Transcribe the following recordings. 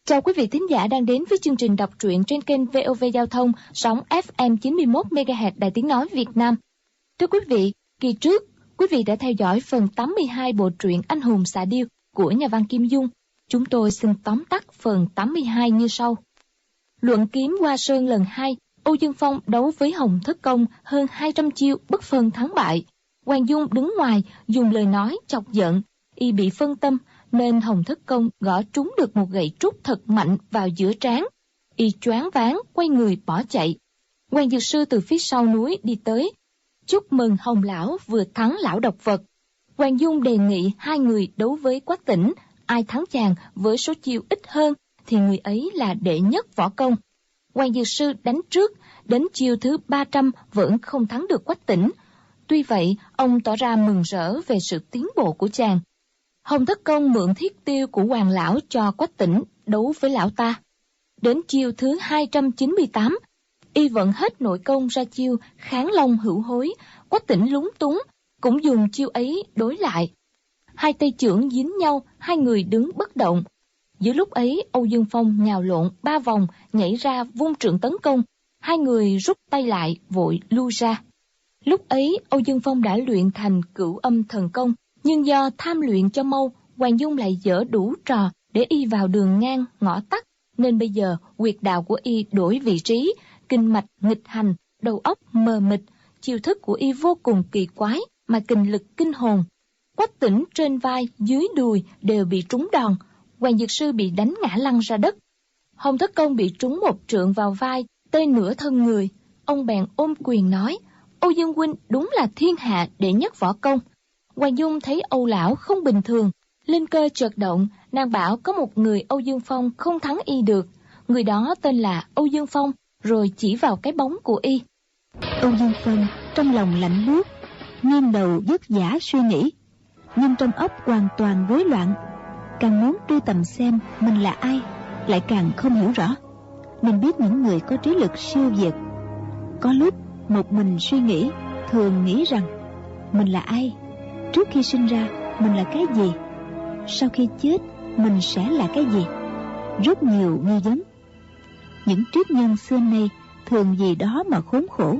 Chào quý vị thính giả đang đến với chương trình đọc truyện trên kênh VOV Giao thông sóng FM 91 MHz Đài Tiếng nói Việt Nam. Thưa quý vị, kỳ trước quý vị đã theo dõi phần 82 bộ truyện Anh hùng xạ điêu của nhà văn Kim Dung. Chúng tôi xin tóm tắt phần 82 như sau. Luận kiếm Hoa Sơn lần 2, Âu Dương Phong đấu với Hồng Thất Công hơn 200 chiêu bất phân thắng bại. Hoàng Dung đứng ngoài dùng lời nói chọc giận, y bị phân tâm nên Hồng Thất Công gõ trúng được một gậy trúc thật mạnh vào giữa trán. Y choáng váng quay người bỏ chạy. Hoàng Dược Sư từ phía sau núi đi tới, chúc mừng Hồng lão vừa thắng lão độc vật. Hoàng Dung đề nghị hai người đấu với Quách Tĩnh, ai thắng chàng với số chiêu ít hơn thì người ấy là đệ nhất võ công. Hoàng Dược Sư đánh trước, đến chiêu thứ 300 vẫn không thắng được Quách Tĩnh. Tuy vậy, ông tỏ ra mừng rỡ về sự tiến bộ của chàng. Hồng Thất Công mượn thiết tiêu của Hoàng lão cho Quách Tĩnh đấu với lão ta. Đến chiêu thứ 298, y vận hết nội công ra chiêu kháng long hữu hối. Quách Tĩnh lúng túng, cũng dùng chiêu ấy đối lại. Hai tay chưởng dính nhau, hai người đứng bất động. Giữa lúc ấy, Âu Dương Phong nhào lộn 3 vòng, nhảy ra vung trượng tấn công. Hai người rút tay lại, vội lui ra. Lúc ấy, Âu Dương Phong đã luyện thành Cửu Âm Thần Công, nhưng do tham luyện cho mau, Hoàng Dung lại dở đủ trò để y vào đường ngang, ngõ tắt, nên bây giờ huyệt đạo của y đổi vị trí, kinh mạch nghịch hành, đầu óc mờ mịt, chiêu thức của y vô cùng kỳ quái mà kình lực kinh hồn. Quách Tĩnh trên vai, dưới đùi đều bị trúng đòn, Hoàng Dược Sư bị đánh ngã lăn ra đất. Hồng Thất Công bị trúng một trượng vào vai, tê nửa thân người. Ông bèn ôm quyền nói: Âu Dương huynh đúng là thiên hạ đệ nhất võ công. Hoàng Dung thấy Âu lão không bình thường, linh cơ chợt động, nàng bảo có một người Âu Dương Phong không thắng y được, người đó tên là Âu Dương Phong, rồi chỉ vào cái bóng của y. Âu Dương Phong trong lòng lạnh buốt, nghiêng đầu vất vả suy nghĩ, nhưng trong óc hoàn toàn rối loạn, càng muốn truy tầm xem mình là ai, lại càng không hiểu rõ. Nên biết những người có trí lực siêu việt, có lúc một mình suy nghĩ, thường nghĩ rằng mình là ai, trước khi sinh ra mình là cái gì, sau khi chết mình sẽ là cái gì. Rất nhiều nghi vấn. Những triết nhân xưa nay thường vì đó mà khốn khổ.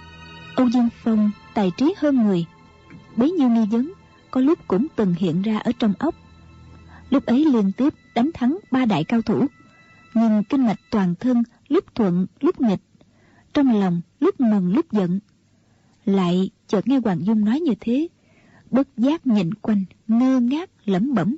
Âu Dương Phong tài trí hơn người, bấy nhiêu nghi vấn có lúc cũng từng hiện ra ở trong óc. Lúc ấy liên tiếp đánh thắng 3 đại cao thủ, nhưng kinh mạch toàn thân lúc thuận lúc nghịch, trong lòng lúc mừng lúc giận. Lại chợt nghe Hoàng Dung nói như thế, bất giác nhìn quanh, ngơ ngác lẩm bẩm: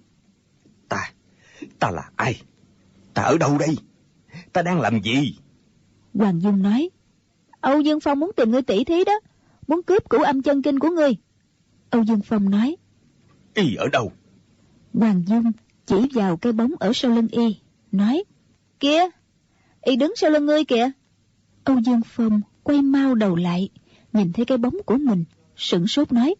Ta là ai? Ta ở đâu đây? Ta đang làm gì? Hoàng Dung nói: Âu Dương Phong muốn tìm ngươi tỷ thí đó, muốn cướp Cửu Âm chân kinh của ngươi. Âu Dương Phong nói: Y ở đâu? Hoàng Dung chỉ vào cái bóng ở sau lưng y, nói: Kìa, y đứng sau lưng ngươi kìa. Âu Dương Phong quay mau đầu lại, nhìn thấy cái bóng của mình, sửng sốt nói: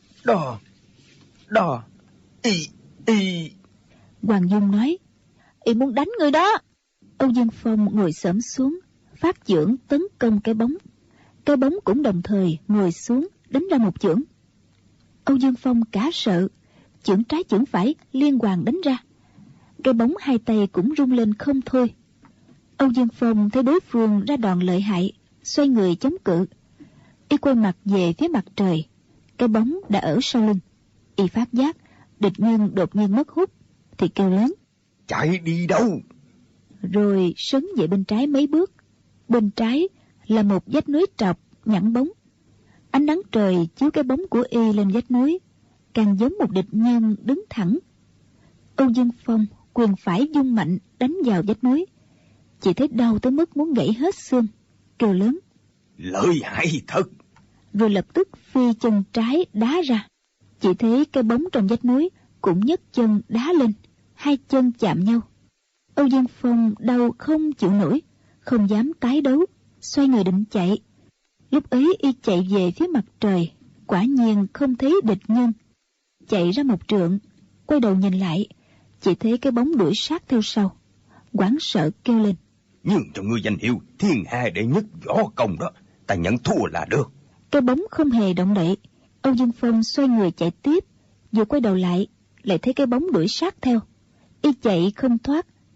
Đó, y. Hoàng Dung nói: Y muốn đánh người đó. Âu Dương Phong ngồi xổm xuống, phát chưởng tấn công cái bóng. Cái bóng cũng đồng thời ngồi xuống đánh ra một chưởng. Âu Dương Phong cả sợ, chưởng trái chưởng phải liên hoàn đánh ra. Cái bóng hai tay cũng rung lên không thôi. Âu Dương Phong thấy đối phương ra đòn lợi hại, xoay người chống cự. Y quay mặt về phía mặt trời, cái bóng đã ở sau lưng. Y phát giác địch nhân đột nhiên mất hút thì kêu lớn: Chạy đi đâu? Rồi sấn về bên trái mấy bước. Bên trái là một vách núi trọc nhẵn bóng. Ánh nắng trời chiếu cái bóng của y lên vách núi, càng giống một địch nhân đứng thẳng. Âu Dương Phong quyền phải vung mạnh đánh vào vách núi, chỉ thấy đau tới mức muốn gãy hết xương, kêu lớn: Lợi hại thật! Rồi lập tức phi chân trái đá ra. Chỉ thấy cái bóng trong vách núi cũng nhấc chân đá lên, hai chân chạm nhau. Âu Dương Phong đau không chịu nổi, không dám tái đấu, xoay người định chạy. Lúc ấy y chạy về phía mặt trời, quả nhiên không thấy địch nhân. Chạy ra một trượng, quay đầu nhìn lại, chỉ thấy cái bóng đuổi sát theo sau, hoảng sợ kêu lên: Nhưng cho ngươi danh hiệu thiên hạ đệ nhất võ công đó, ta nhận thua là được. Cái bóng không hề động đậy. Âu Dương Phong xoay người chạy tiếp, vừa quay đầu lại thấy cái bóng đuổi sát theo. Y chạy không thoát,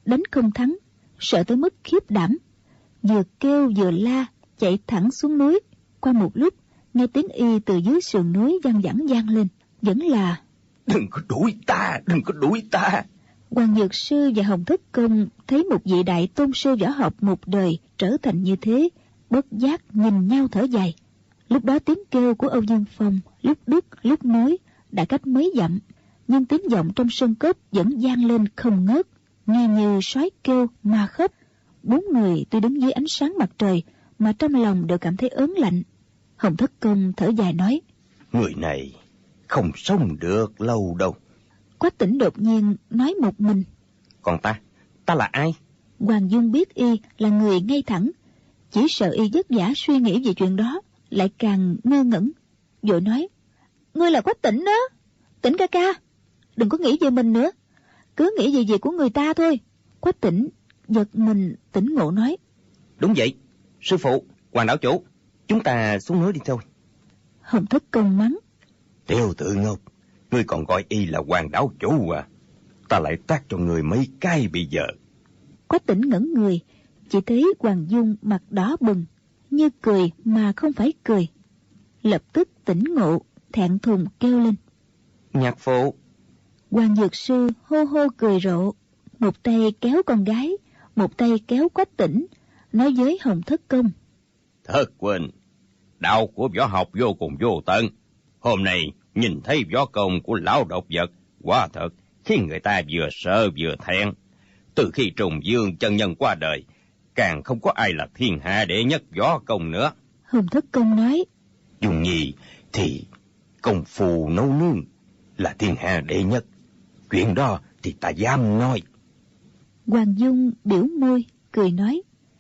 đánh không thắng, sợ tới mức khiếp đảm, vừa kêu vừa la chạy thẳng xuống núi. Qua một lúc, nghe tiếng y từ dưới sườn núi văng vẳng vang lên, vẫn là: Đừng có đuổi ta, đừng có đuổi ta. Hoàng Dược Sư và Hồng Thất Công thấy một vị đại tôn sư võ học một đời trở thành như thế, bất giác nhìn nhau thở dài. Lúc đó tiếng kêu của Âu Dương Phong lúc đứt lúc nối đã cách mấy dặm, nhưng tiếng vọng trong sơn cốc vẫn vang lên không ngớt, nghe như sói kêu ma khóc. Bốn người tuy đứng dưới ánh sáng mặt trời mà trong lòng đều cảm thấy ớn lạnh. Hồng Thất Công thở dài nói: Người này không sống được lâu đâu. Quách Tĩnh đột nhiên nói một mình: Còn ta là ai? Hoàng Dung biết y là người ngay thẳng, chỉ sợ y vất vả suy nghĩ về chuyện đó, lại càng ngơ ngẩn, vội nói: Ngươi là Quách Tĩnh đó, Tĩnh ca ca, đừng có nghĩ về mình nữa, cứ nghĩ về việc của người ta thôi. Quách Tĩnh giật mình tỉnh ngộ nói: Đúng vậy, sư phụ, Hoàng đảo chủ, chúng ta xuống núi đi thôi. Hồng Thất Công mắng: Tiêu Tự Ngốc, ngươi còn gọi y là Hoàng đảo chủ à? Ta lại tát cho người mấy cái bây giờ. Quách Tĩnh ngẩn người, chỉ thấy Hoàng Dung mặt đỏ bừng, như cười mà không phải cười. Lập tức tỉnh ngộ, thẹn thùng kêu lên: Nhạc phụ. Hoàng Dược Sư hô hô cười rộ, một tay kéo con gái, một tay kéo Quách Tĩnh, nói với Hồng Thất Công: Thất huynh, đạo của võ học vô cùng vô tận. Hôm nay nhìn thấy võ công của lão độc vật, quả thật khiến người ta vừa sợ vừa thẹn. Từ khi Trùng Dương chân nhân qua đời, càng không có ai là thiên hạ đệ nhất võ công nữa. Hồng Thất Công nói: Dung Nhi thì công phu nấu nướng là thiên hạ đệ nhất. Chuyện đó thì ta dám nói. Hoàng Dung biểu môi, cười nói: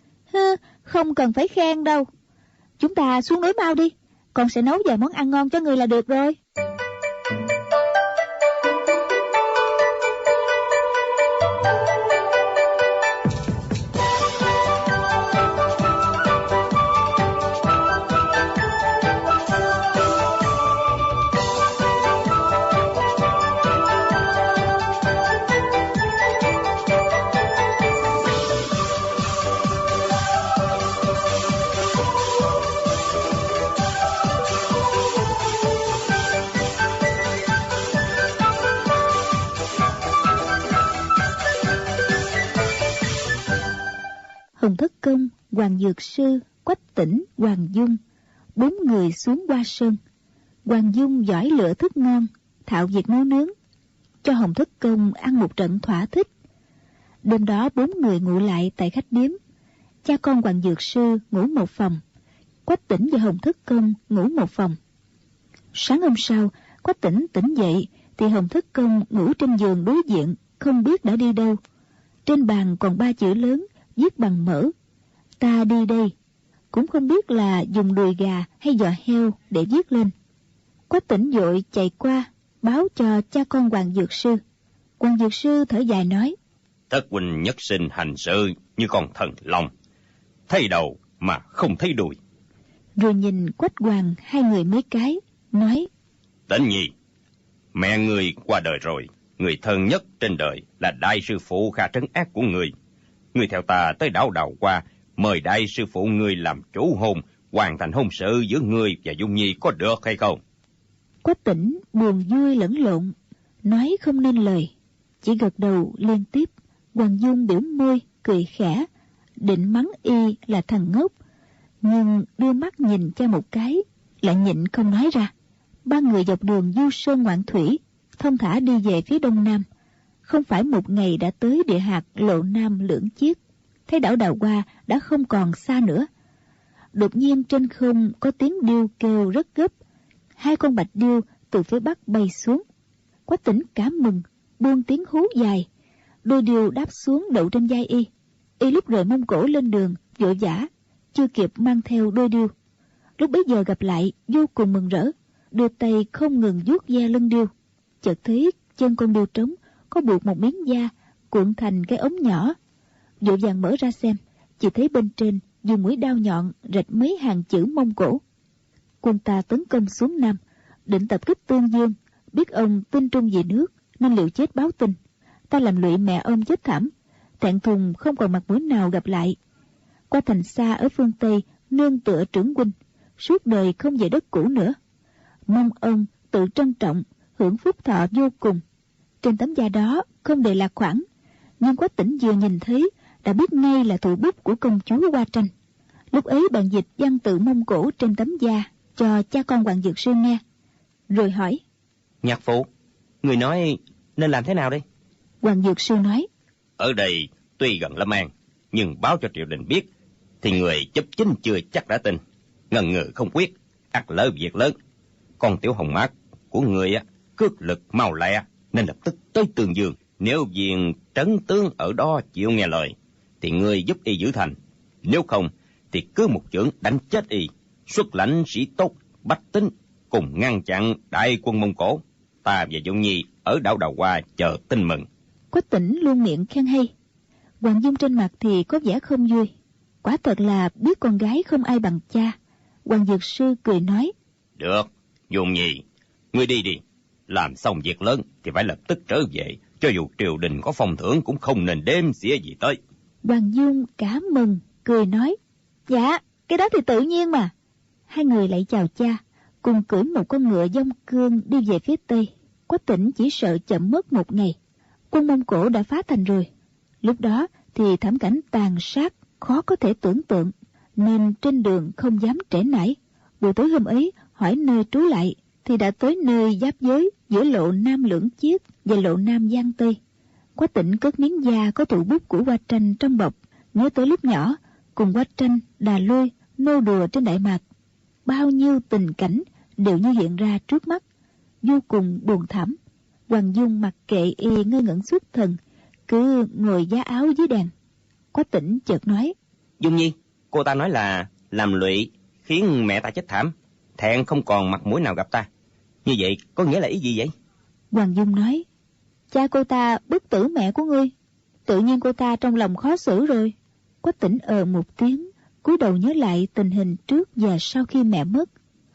Không cần phải khen đâu. Chúng ta xuống núi mau đi, con sẽ nấu vài món ăn ngon cho người là được rồi. Hồng Thất Công, Hoàng Dược Sư, Quách Tĩnh, Hoàng Dung, bốn người xuống Hoa Sơn. Hoàng Dung giỏi lựa thức ngon, thạo việc nấu nướng, cho Hồng Thất Công ăn một trận thỏa thích. Đêm đó bốn người ngủ lại tại khách điếm. Cha con Hoàng Dược Sư ngủ một phòng, Quách Tĩnh và Hồng Thất Công ngủ một phòng. Sáng hôm sau, Quách Tĩnh tỉnh dậy thì Hồng Thất Công ngủ trên giường đối diện, không biết đã đi đâu. Trên bàn còn 3 chữ lớn viết bằng mỡ: Ta đi đây. Cũng không biết là dùng đùi gà hay giò heo để viết lên. Quách Tĩnh vội chạy qua báo cho cha con Hoàng Dược Sư. Hoàng Dược Sư thở dài nói: Thất huynh nhất sinh hành sự như con thần long, thấy đầu mà không thấy đuôi. Rồi nhìn Quách Hoàng hai người mấy cái, nói: Tĩnh Nhi, mẹ người qua đời rồi, người thân nhất trên đời là đại sư phụ Kha trấn ác của người. Người theo ta tới đảo Đào Hoa, mời đại sư phụ người làm chủ hôn, hoàn thành hôn sự giữa người và Dung Nhi, có được hay không? Quách Tĩnh buồn vui lẫn lộn, nói không nên lời, chỉ gật đầu liên tiếp. Hoàng Dung biểu môi cười khẽ, định mắng y là thằng ngốc, nhưng đưa mắt nhìn cha một cái, lại nhịn không nói ra. Ba người dọc đường du sơn ngoạn thủy, thong thả đi về phía đông nam. Không phải một ngày đã tới địa hạt Lộ Nam Lưỡng Chiết, thấy đảo Đào Hoa đã không còn xa nữa. Đột nhiên trên không có tiếng điêu kêu rất gấp. 2 con bạch điêu từ phía bắc bay xuống. Quách Tĩnh cảm mừng, buông tiếng hú dài. Đôi điêu đáp xuống đậu trên vai y. Y lúc rời mông cổ lên đường, vội vã, chưa kịp mang theo đôi điêu. Lúc bấy giờ gặp lại, vô cùng mừng rỡ, đưa tay không ngừng vuốt ve lưng điêu. Chợt thấy chân con điêu trống có buộc một miếng da cuộn thành cái ống nhỏ. Vội vàng mở ra xem, chỉ thấy bên trên dùng mũi đao nhọn rạch mấy hàng chữ Mông Cổ. Quân ta tấn công xuống Nam, định tập kích Tương Dương, biết ông tin trung về nước nên liều chết báo tin. Ta làm lụy mẹ ông chết thảm, thẹn thùng không còn mặt mũi nào gặp lại. Qua thành xa ở phương Tây nương tựa trưởng huynh, suốt đời không về đất cũ nữa. Mong ông tự trân trọng, hưởng phúc thọ vô cùng. Trên tấm da đó không đề lạc khoản, nhưng Quách Tĩnh vừa nhìn thấy đã biết ngay là thủ bút của công chúa Hoa Tranh. Lúc ấy bạn dịch văn tự Mông Cổ trên tấm da cho cha con Hoàng Dược Sư nghe, rồi hỏi: Nhạc phụ, người nói nên làm thế nào đây? Hoàng Dược Sư nói: Ở đây tuy gần Lâm An, nhưng báo cho triều đình biết thì người chấp chính chưa chắc đã tin, ngần ngừ không quyết, ắt lỡ việc lớn. Con tiểu hồng mát của người cước lực mau lẹ, nên lập tức tới Tương Dương. Nếu viên trấn tướng ở đó chịu nghe lời thì người giúp y giữ thành, nếu không thì cứ một chưởng đánh chết y, xuất lãnh sĩ tốt bách tính cùng ngăn chặn đại quân Mông Cổ. Ta và Dung Nhi ở đảo Đào Hoa chờ tin mừng. Quách Tĩnh luôn miệng khen hay. Hoàng Dung trên mặt thì có vẻ không vui. Quả thật là biết con gái không ai bằng cha. Hoàng Dược Sư cười nói: Được, Dung Nhi, ngươi đi đi. Làm xong việc lớn thì phải lập tức trở về, cho dù triều đình có phong thưởng cũng không nên đếm xỉa gì tới. Hoàng Dung cả mừng, cười nói: Dạ, cái đó thì tự nhiên mà. Hai người lại chào cha, cùng cưỡi một con ngựa dông cương đi về phía Tây. Quách Tĩnh chỉ sợ chậm mất một ngày. Quân Mông Cổ đã phá thành rồi. Lúc đó thì thảm cảnh tàn sát khó có thể tưởng tượng, nên trên đường không dám trễ nải. Buổi tối hôm ấy hỏi nơi trú lại thì đã tới nơi giáp giới giữa lộ Nam Lưỡng Chiết và lộ Nam Giang Tây. Quách Tĩnh cất miếng da có thủ bút của Hoa Tranh trong bọc, nhớ tới lúc nhỏ cùng Hoa Tranh, Đà Lôi nô đùa trên Đại Mạc. Bao nhiêu tình cảnh đều như hiện ra trước mắt, vô cùng buồn thảm. Hoàng Dung mặc kệ y ngơ ngẩn xuất thần, cứ ngồi giá áo dưới đèn. Quách Tĩnh chợt nói: Dung Nhi, cô ta nói là làm lụy khiến mẹ ta chết thảm, thẹn không còn mặt mũi nào gặp ta. Như vậy có nghĩa là ý gì vậy? Hoàng Dung nói: Cha cô ta bức tử mẹ của ngươi, tự nhiên cô ta trong lòng khó xử rồi. Quách Tĩnh một tiếng, cúi đầu nhớ lại tình hình trước và sau khi mẹ mất.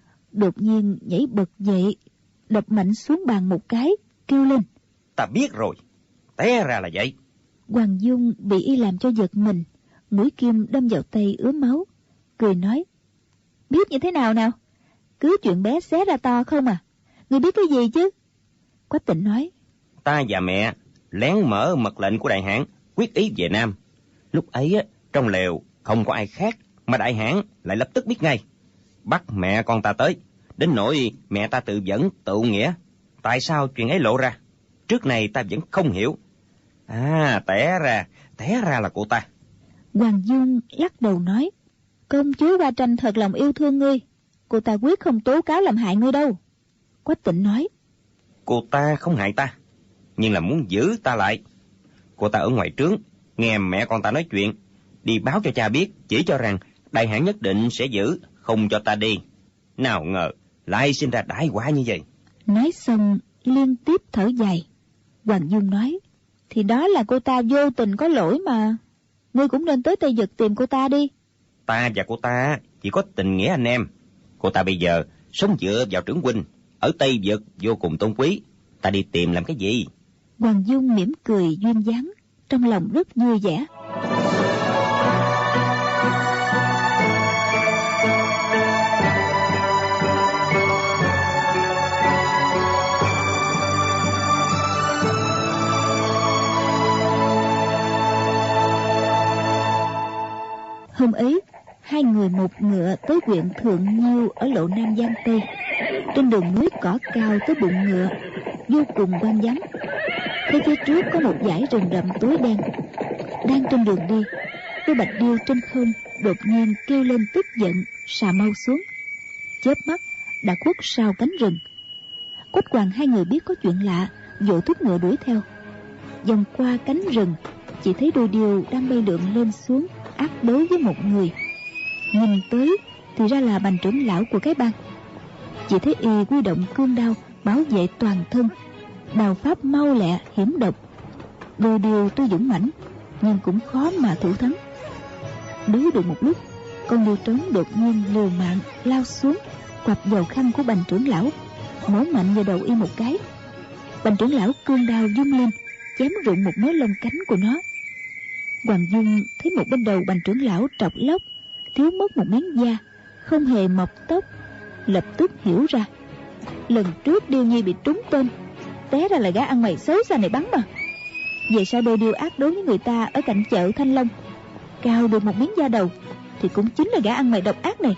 Đột nhiên nhảy bật dậy, đập mạnh xuống bàn một cái, kêu lên: Ta biết rồi, té ra là vậy. Hoàng Dung bị y làm cho giật mình, mũi kim đâm vào tay ứa máu, cười nói: Biết như thế nào nào? Cứ chuyện bé xé ra to không à? Ngươi biết cái gì chứ? Quách Tĩnh nói: Ta và mẹ lén mở mật lệnh của đại hãn quyết ý về Nam. Lúc ấy trong lều không có ai khác, mà đại hãn lại lập tức biết ngay, bắt mẹ con ta tới, đến nỗi mẹ ta tự vẫn tự nghĩa. Tại sao chuyện ấy lộ ra? Trước này ta vẫn không hiểu. Té ra là cô ta. Hoàng Dung lắc đầu nói: Công chúa Hoa Tranh thật lòng yêu thương ngươi, cô ta quyết không tố cáo làm hại ngươi đâu. Quách Tĩnh nói: Cô ta không hại ta, nhưng là muốn giữ ta lại. Cô ta ở ngoài trướng nghe mẹ con ta nói chuyện, đi báo cho cha biết, chỉ cho rằng đại hãn nhất định sẽ giữ, không cho ta đi. Nào ngờ lại sinh ra đại quả như vậy. Nói xong liên tiếp thở dài. Hoàng Dung nói: Thì đó là cô ta vô tình có lỗi mà. Ngươi cũng nên tới Tây Vực tìm cô ta đi. Ta và cô ta chỉ có tình nghĩa anh em. Cô ta bây giờ sống dựa vào trưởng huynh, ở Tây Vực vô cùng tôn quý. Ta đi tìm làm cái gì? Hoàng Dung mỉm cười duyên dáng, trong lòng rất vui vẻ. Hôm ấy, hai người một ngựa tới huyện Thượng Nhiêu ở lộ Nam Giang Tây. Trên đường núi cỏ cao tới bụng ngựa, vô cùng hoang vắng. Thấy phía trước có một dải rừng rậm tối đen. Đang trên đường đi, Tô Bạch Điêu trên không đột nhiên kêu lên tức giận, xà mau xuống. Chớp mắt đã khuất sau cánh rừng. Quách Hoàng hai người biết có chuyện lạ, vội thúc ngựa đuổi theo. Vòng qua cánh rừng, chỉ thấy đôi điêu đang bay lượn lên xuống, ác đối với một người. Nhìn tới thì ra là Bành trưởng lão của cái bang. Chỉ thấy y huy động cương đao bảo vệ toàn thân, đao pháp mau lẹ hiểm độc. Đôi điêu tuy dũng mãnh nhưng cũng khó mà thủ thắng. Đấu được một lúc, con điêu trống đột nhiên liều mạng lao xuống, quặp vào khăn của Bành trưởng lão, mổ mạnh vào đầu y một cái. Bành trưởng lão cương đao vung lên, chém rụng một mớ lông cánh của nó. Hoàng Dung thấy một bên đầu Bành trưởng lão trọc lóc, thiếu mất một miếng da, không hề mọc tóc, lập tức hiểu ra. Lần trước Điêu Nhi bị trúng tên, té ra là gã ăn mày xấu xa này bắn mà. Về sau Đôi Điêu ác đối với người ta ở cạnh chợ Thanh Long, cào được một miếng da đầu thì cũng chính là gã ăn mày độc ác này.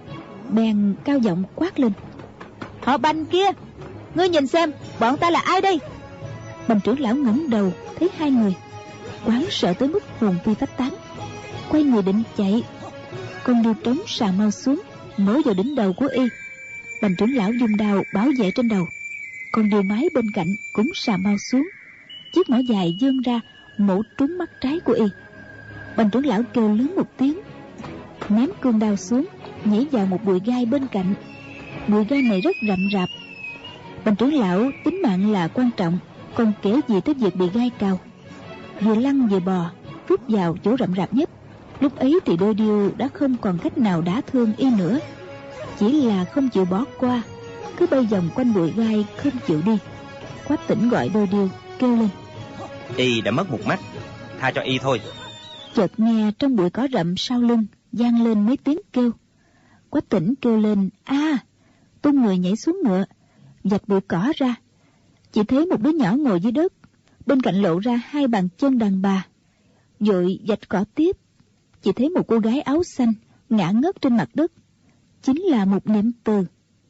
Bèn cao giọng quát lên: Họ Bành kia, ngươi nhìn xem bọn ta là ai đây? Bành trưởng lão ngẩng đầu thấy hai người, hoảng sợ tới mức hồn phi phách tán, quay người định chạy. Con Điêu trống xà mau xuống mổ vào đỉnh đầu của y. Bành trưởng lão dùng đao bảo vệ trên đầu. Con Điêu mái bên cạnh cũng xà mau xuống, chiếc mỏ dài vươn ra mổ trúng mắt trái của y. Bành trưởng lão kêu lớn một tiếng, ném cương đao xuống, nhảy vào một bụi gai bên cạnh. Bụi gai này rất rậm rạp. Bành trưởng lão tính mạng là quan trọng, còn kể gì tới việc bị gai cào. Vừa lăn vừa bò rút vào chỗ rậm rạp nhất. Lúc ấy thì Đôi Điêu đã không còn cách nào đả thương y nữa, chỉ là không chịu bỏ qua, cứ bay vòng quanh bụi gai không chịu đi. Quách Tỉnh gọi Đôi Điêu kêu lên: Y đã mất một mắt, tha cho y thôi. Chợt nghe trong bụi cỏ rậm sau lưng vang lên mấy tiếng kêu. Quách Tỉnh kêu lên a, tung người nhảy xuống ngựa, vạch bụi cỏ ra. Chỉ thấy một đứa nhỏ ngồi dưới đất, bên cạnh lộ ra hai bàn chân đàn bà. Vội vạch cỏ tiếp, chỉ thấy một cô gái áo xanh ngã ngất trên mặt đất, chính là Mục Niệm Từ.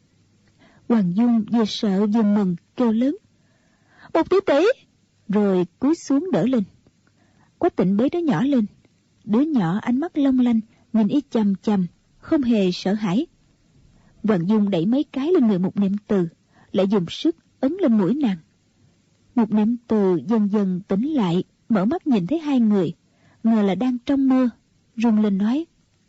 Hoàng Dung vừa sợ vừa mừng kêu lớn: Một tỷ tỷ! Rồi cúi xuống đỡ lên. Quách Tịnh bế đứa nhỏ lên. Đứa nhỏ ánh mắt long lanh nhìn y chằm chằm, không hề sợ hãi. Hoàng Dung đẩy mấy cái lên người Mục Niệm Từ, lại dùng sức ấn lên mũi nàng. Mục Niệm Từ dần dần tỉnh lại, mở mắt nhìn thấy hai người, ngờ là đang trong mơ, run lên nói: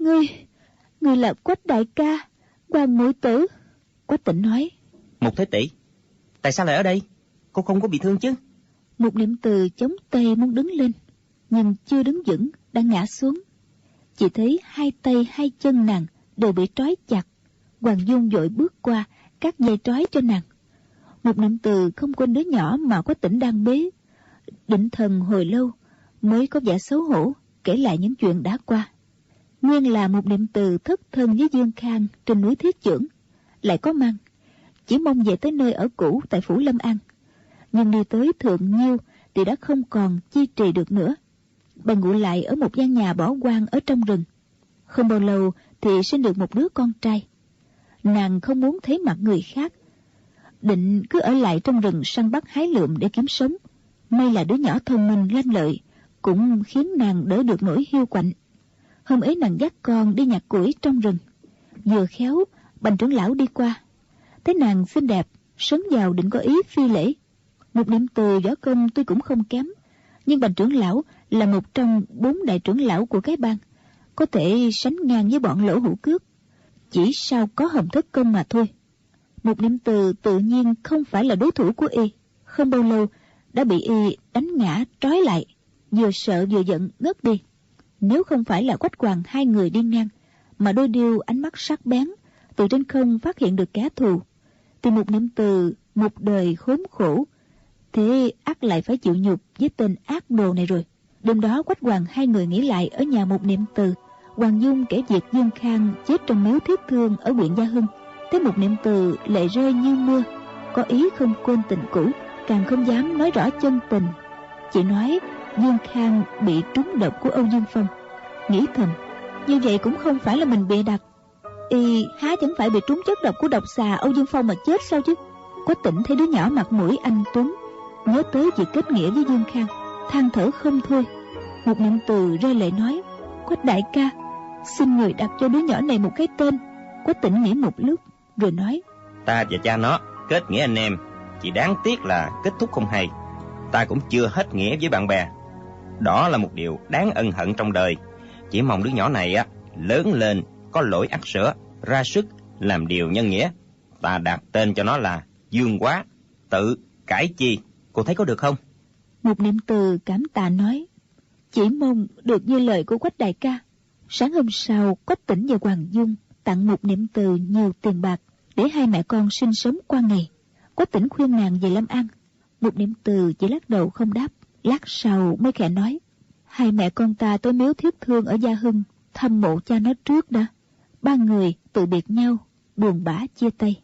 Ngươi là Quách đại ca, Hoàng muội tử. Quách Tịnh nói: Mục thế tỷ, tại sao lại ở đây? Cô không có bị thương chứ? Mục Niệm Từ chống tay muốn đứng lên, nhưng chưa đứng vững đã ngã xuống. Chỉ thấy hai tay hai chân nàng đều bị trói chặt. Hoàng Dung vội bước qua cắt dây trói cho nàng. Mục Niệm Từ không quên đứa nhỏ mà Quách Tĩnh đang bế, định thần hồi lâu mới có vẻ xấu hổ kể lại những chuyện đã qua. Nguyên là Mục Niệm Từ thất thân với Dương Khang trên núi Thiết Chưởng, lại có mang, chỉ mong về tới nơi ở cũ tại phủ Lâm An. Nhưng đi tới Thượng Nhiêu thì đã không còn chi trì được nữa, bèn ngụ lại ở một gian nhà bỏ hoang ở trong rừng. Không bao lâu thì sinh được một đứa con trai. Nàng không muốn thấy mặt người khác, định cứ ở lại trong rừng săn bắt hái lượm để kiếm sống. May là đứa nhỏ thông minh lanh lợi, cũng khiến nàng đỡ được nỗi hiu quạnh. Hôm ấy nàng dắt con đi nhặt củi trong rừng, vừa khéo Bành trưởng lão đi qua, thấy nàng xinh đẹp, sấn vào định có ý phi lễ. Một Niệm Từ võ công tuy cũng không kém, nhưng Bành trưởng lão là một trong 4 đại trưởng lão của cái bang, có thể sánh ngang với bọn Lỗ Hữu Cước, chỉ sao có Hồng Thất Công mà thôi. Một Niệm Từ tự nhiên không phải là đối thủ của y, không bao lâu đã bị y đánh ngã trói lại, vừa sợ vừa giận ngất đi. Nếu không phải là Quách Hoàng hai người đi ngang, mà Đôi Điêu ánh mắt sắc bén từ trên không phát hiện được kẻ thù, thì Một Niệm Từ một đời khốn khổ, thế ắt lại phải chịu nhục với tên ác đồ này rồi. Đêm đó Quách Hoàng hai người nghỉ lại ở nhà Một Niệm Từ. Hoàng Dung kể việc Dương Khang chết trong miếu Thiết Thương ở huyện Gia Hưng. Thế Một Niệm Từ lệ rơi như mưa, có ý không quên tình cũ, càng không dám nói rõ chân tình, chỉ nói Dương Khang bị trúng độc của Âu Dương Phong. Nghĩ thầm, như vậy cũng không phải là mình bịa đặt, y há chẳng phải bị trúng chất độc của độc xà Âu Dương Phong mà chết sao chứ. Quách Tĩnh thấy đứa nhỏ mặt mũi anh tuấn, nhớ tới việc kết nghĩa với Dương Khang, than thở không thôi. Một Niệm Từ rơi lệ nói: Quách đại ca, xin người đặt cho đứa nhỏ này một cái tên. Quách Tĩnh nghĩ một lúc rồi nói: Ta và cha nó kết nghĩa anh em, chỉ đáng tiếc là kết thúc không hay. Ta cũng chưa hết nghĩa với bạn bè, đó là một điều đáng ân hận trong đời. Chỉ mong đứa nhỏ này lớn lên có lỗi ắt sửa, ra sức làm điều nhân nghĩa. Ta đặt tên cho nó là Dương Quá, tự cải chi. Cô thấy có được không? Một Niệm Từ cảm tạ nói: Chỉ mong được như lời của Quách đại ca. Sáng hôm sau, Quách Tĩnh và Hoàng Dung tặng Một Niệm Từ nhiều tiền bạc để hai mẹ con sinh sống qua ngày. Quách Tĩnh khuyên nàng về Lâm An. Một Niệm Từ chỉ lắc đầu không đáp. Lát sau mới khẽ nói: Hai mẹ con ta tới miếu Thiết Thương ở Gia Hưng thăm mộ cha nó trước đã. Ba người từ biệt nhau, buồn bã chia tay.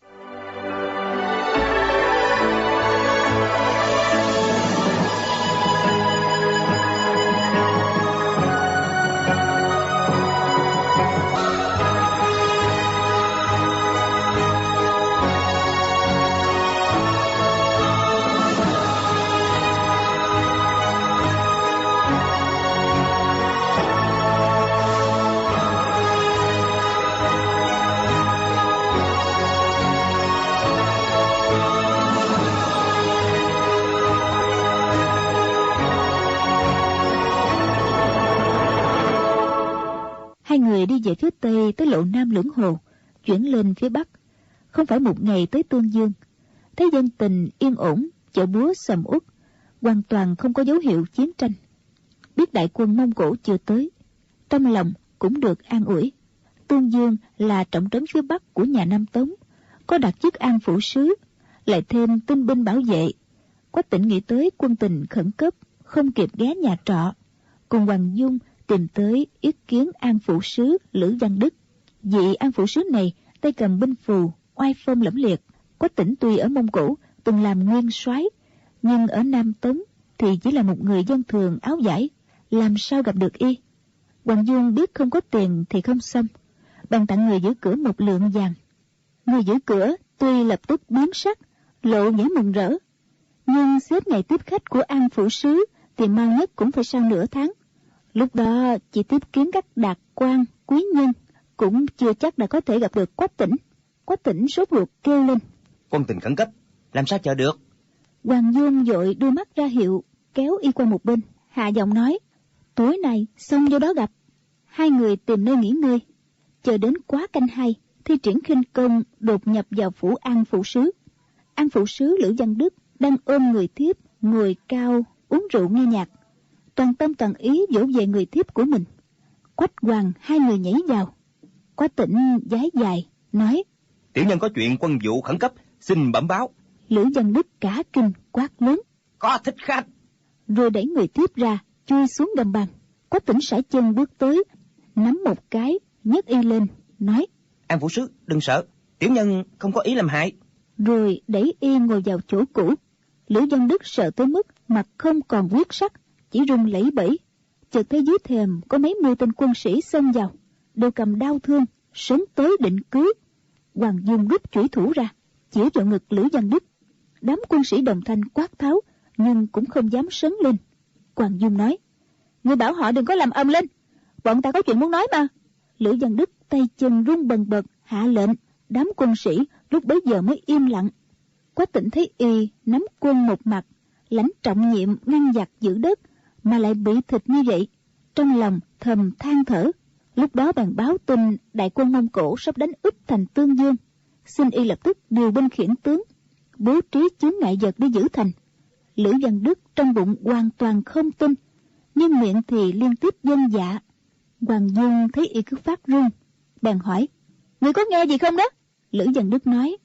Hai người đi về phía tây tới lộ Nam Lưỡng Hồ, chuyển lên phía bắc. Không phải một ngày tới Tương Dương. Thấy dân tình yên ổn, chợ búa sầm uất, hoàn toàn không có dấu hiệu chiến tranh. Biết đại quân Mông Cổ chưa tới, trong lòng cũng được an ủi. Tương Dương là trọng trấn phía bắc của nhà Nam Tống, có đặt chức an phủ sứ, lại thêm tinh binh bảo vệ. Quách Tĩnh nghĩ tới quân tình khẩn cấp, không kịp ghé nhà trọ, cùng Hoàng Dung tìm tới ý kiến an phủ sứ Lữ Văn Đức. Vị an phủ sứ này tay cầm binh phù, oai phong lẫm liệt. Quách Tĩnh tuy ở Mông Cổ từng làm nguyên soái, nhưng ở Nam Tống thì chỉ là một người dân thường áo vải, làm sao gặp được y. Hoàng Dung biết không có tiền thì không xâm, bèn tặng người giữ cửa một lượng vàng. Người giữ cửa tuy lập tức biến sắc, lộ vẻ mừng rỡ, nhưng xếp ngày tiếp khách của an phủ sứ thì mau nhất cũng phải sau nửa tháng. Lúc đó chỉ tiếp kiến các đạt quan, quý nhân, cũng chưa chắc đã có thể gặp được Quách Tĩnh. Quách Tĩnh sốt ruột kêu lên: Quân tình khẩn cấp, làm sao chờ được? Hoàng Dung vội đưa mắt ra hiệu, kéo y qua một bên, hạ giọng nói: Tối nay xông vô đó gặp. Hai người tìm nơi nghỉ ngơi, chờ đến quá canh 2, thi triển khinh công đột nhập vào phủ an phủ sứ. An phủ sứ Lữ Văn Đức đang ôm người thiếp, ngồi cao uống rượu nghe nhạc, toàn tâm toàn ý dỗ về người thiếp của mình. Quách Hoàng hai người nhảy vào. Quách Tĩnh vái dài nói: Tiểu nhân có chuyện quân vụ khẩn cấp, xin bẩm báo. Lữ Văn Đức cả kinh quát lớn: Có thích khách! Rồi đẩy người thiếp ra, chui xuống gầm bàn. Quách Tĩnh sải chân bước tới, nắm một cái nhấc y lên, nói: An phủ sứ đừng sợ, tiểu nhân không có ý làm hại. Rồi đẩy y ngồi vào chỗ cũ. Lữ Văn Đức sợ tới mức mặt không còn huyết sắc, chỉ run lẩy bẩy. Chợt thấy dưới thềm có mấy mươi tên quân sĩ xông vào, đều cầm đao thương, sớm tới định cứu. Hoàng Dung rút chủy thủ ra, chỉ vào ngực Lữ Văn Đức. Đám quân sĩ đồng thanh quát tháo, nhưng cũng không dám sấn lên. Hoàng Dung nói: Người bảo họ đừng có làm ầm lên, bọn ta có chuyện muốn nói mà. Lữ Văn Đức tay chân run bần bật hạ lệnh. Đám quân sĩ lúc bấy giờ mới im lặng. Quách Tĩnh thấy y nắm quân một mặt, lãnh trọng nhiệm ngăn giặc giữ đất, mà lại bị thịt như vậy, trong lòng thầm than thở. Lúc đó bèn báo tin đại quân Mông Cổ sắp đánh úp thành Tương Dương, xin y lập tức điều binh khiển tướng, bố trí chướng ngại vật để giữ thành. Lữ Văn Đức trong bụng hoàn toàn không tin, nhưng miệng thì liên tiếp vâng dạ. Hoàng Dung thấy y cứ phát run, bèn hỏi: Người có nghe gì không đó? Lữ Văn Đức nói: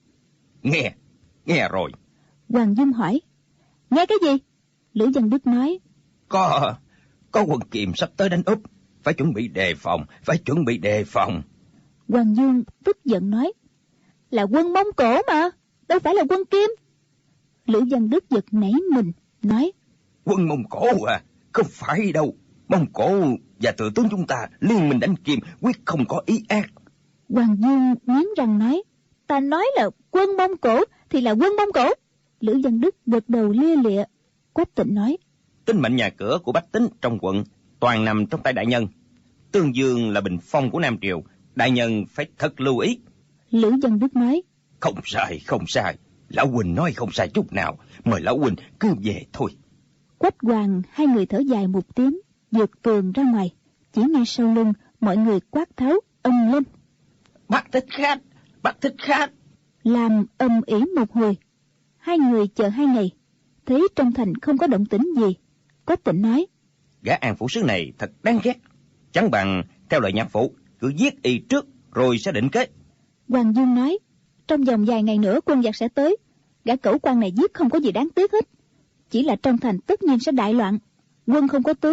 Nghe rồi. Hoàng Dung hỏi: Nghe cái gì? Lữ Văn Đức nói: Có quân Kiềm sắp tới đánh úp, phải chuẩn bị đề phòng. Hoàng Dung tức giận nói: Là quân Mông Cổ mà, đâu phải là quân Kim. Lữ Văn Đức giật nảy mình, nói: Quân Mông Cổ à? Không phải đâu. Mông Cổ và thừa tướng chúng ta liên minh đánh Kim, quyết không có ý ác. Hoàng Dung nghiến răng nói: Ta nói là quân Mông Cổ thì là quân Mông Cổ. Lữ Văn Đức gật đầu lia lịa. Quách Tĩnh nói: Tính mệnh nhà cửa của bách tính trong quận toàn nằm trong tay đại nhân. Tương Dương là bình phong của Nam Triều, đại nhân phải thật lưu ý. Lữ Văn Đức nói: Không sai. Lão huynh nói không sai chút nào, mời lão huynh cứ về thôi. Quách Hoàng hai người thở dài một tiếng, vượt tường ra ngoài. Chỉ nghe sau lưng mọi người quát tháo ầm lên: Bắt thích khách! Làm ầm ĩ một hồi. Hai người chờ 2 ngày, thấy trong thành không có động tĩnh gì. Quách Tĩnh nói: Gã an phủ sứ này thật đáng ghét, chẳng bằng theo lời nhạc phụ, cứ giết y trước rồi sẽ định kế. Hoàng Dung nói: Trong vòng vài ngày nữa quân giặc sẽ tới, gã cẩu quan này giết không có gì đáng tiếc hết. Chỉ là trong thành tất nhiên sẽ đại loạn, quân không có tướng,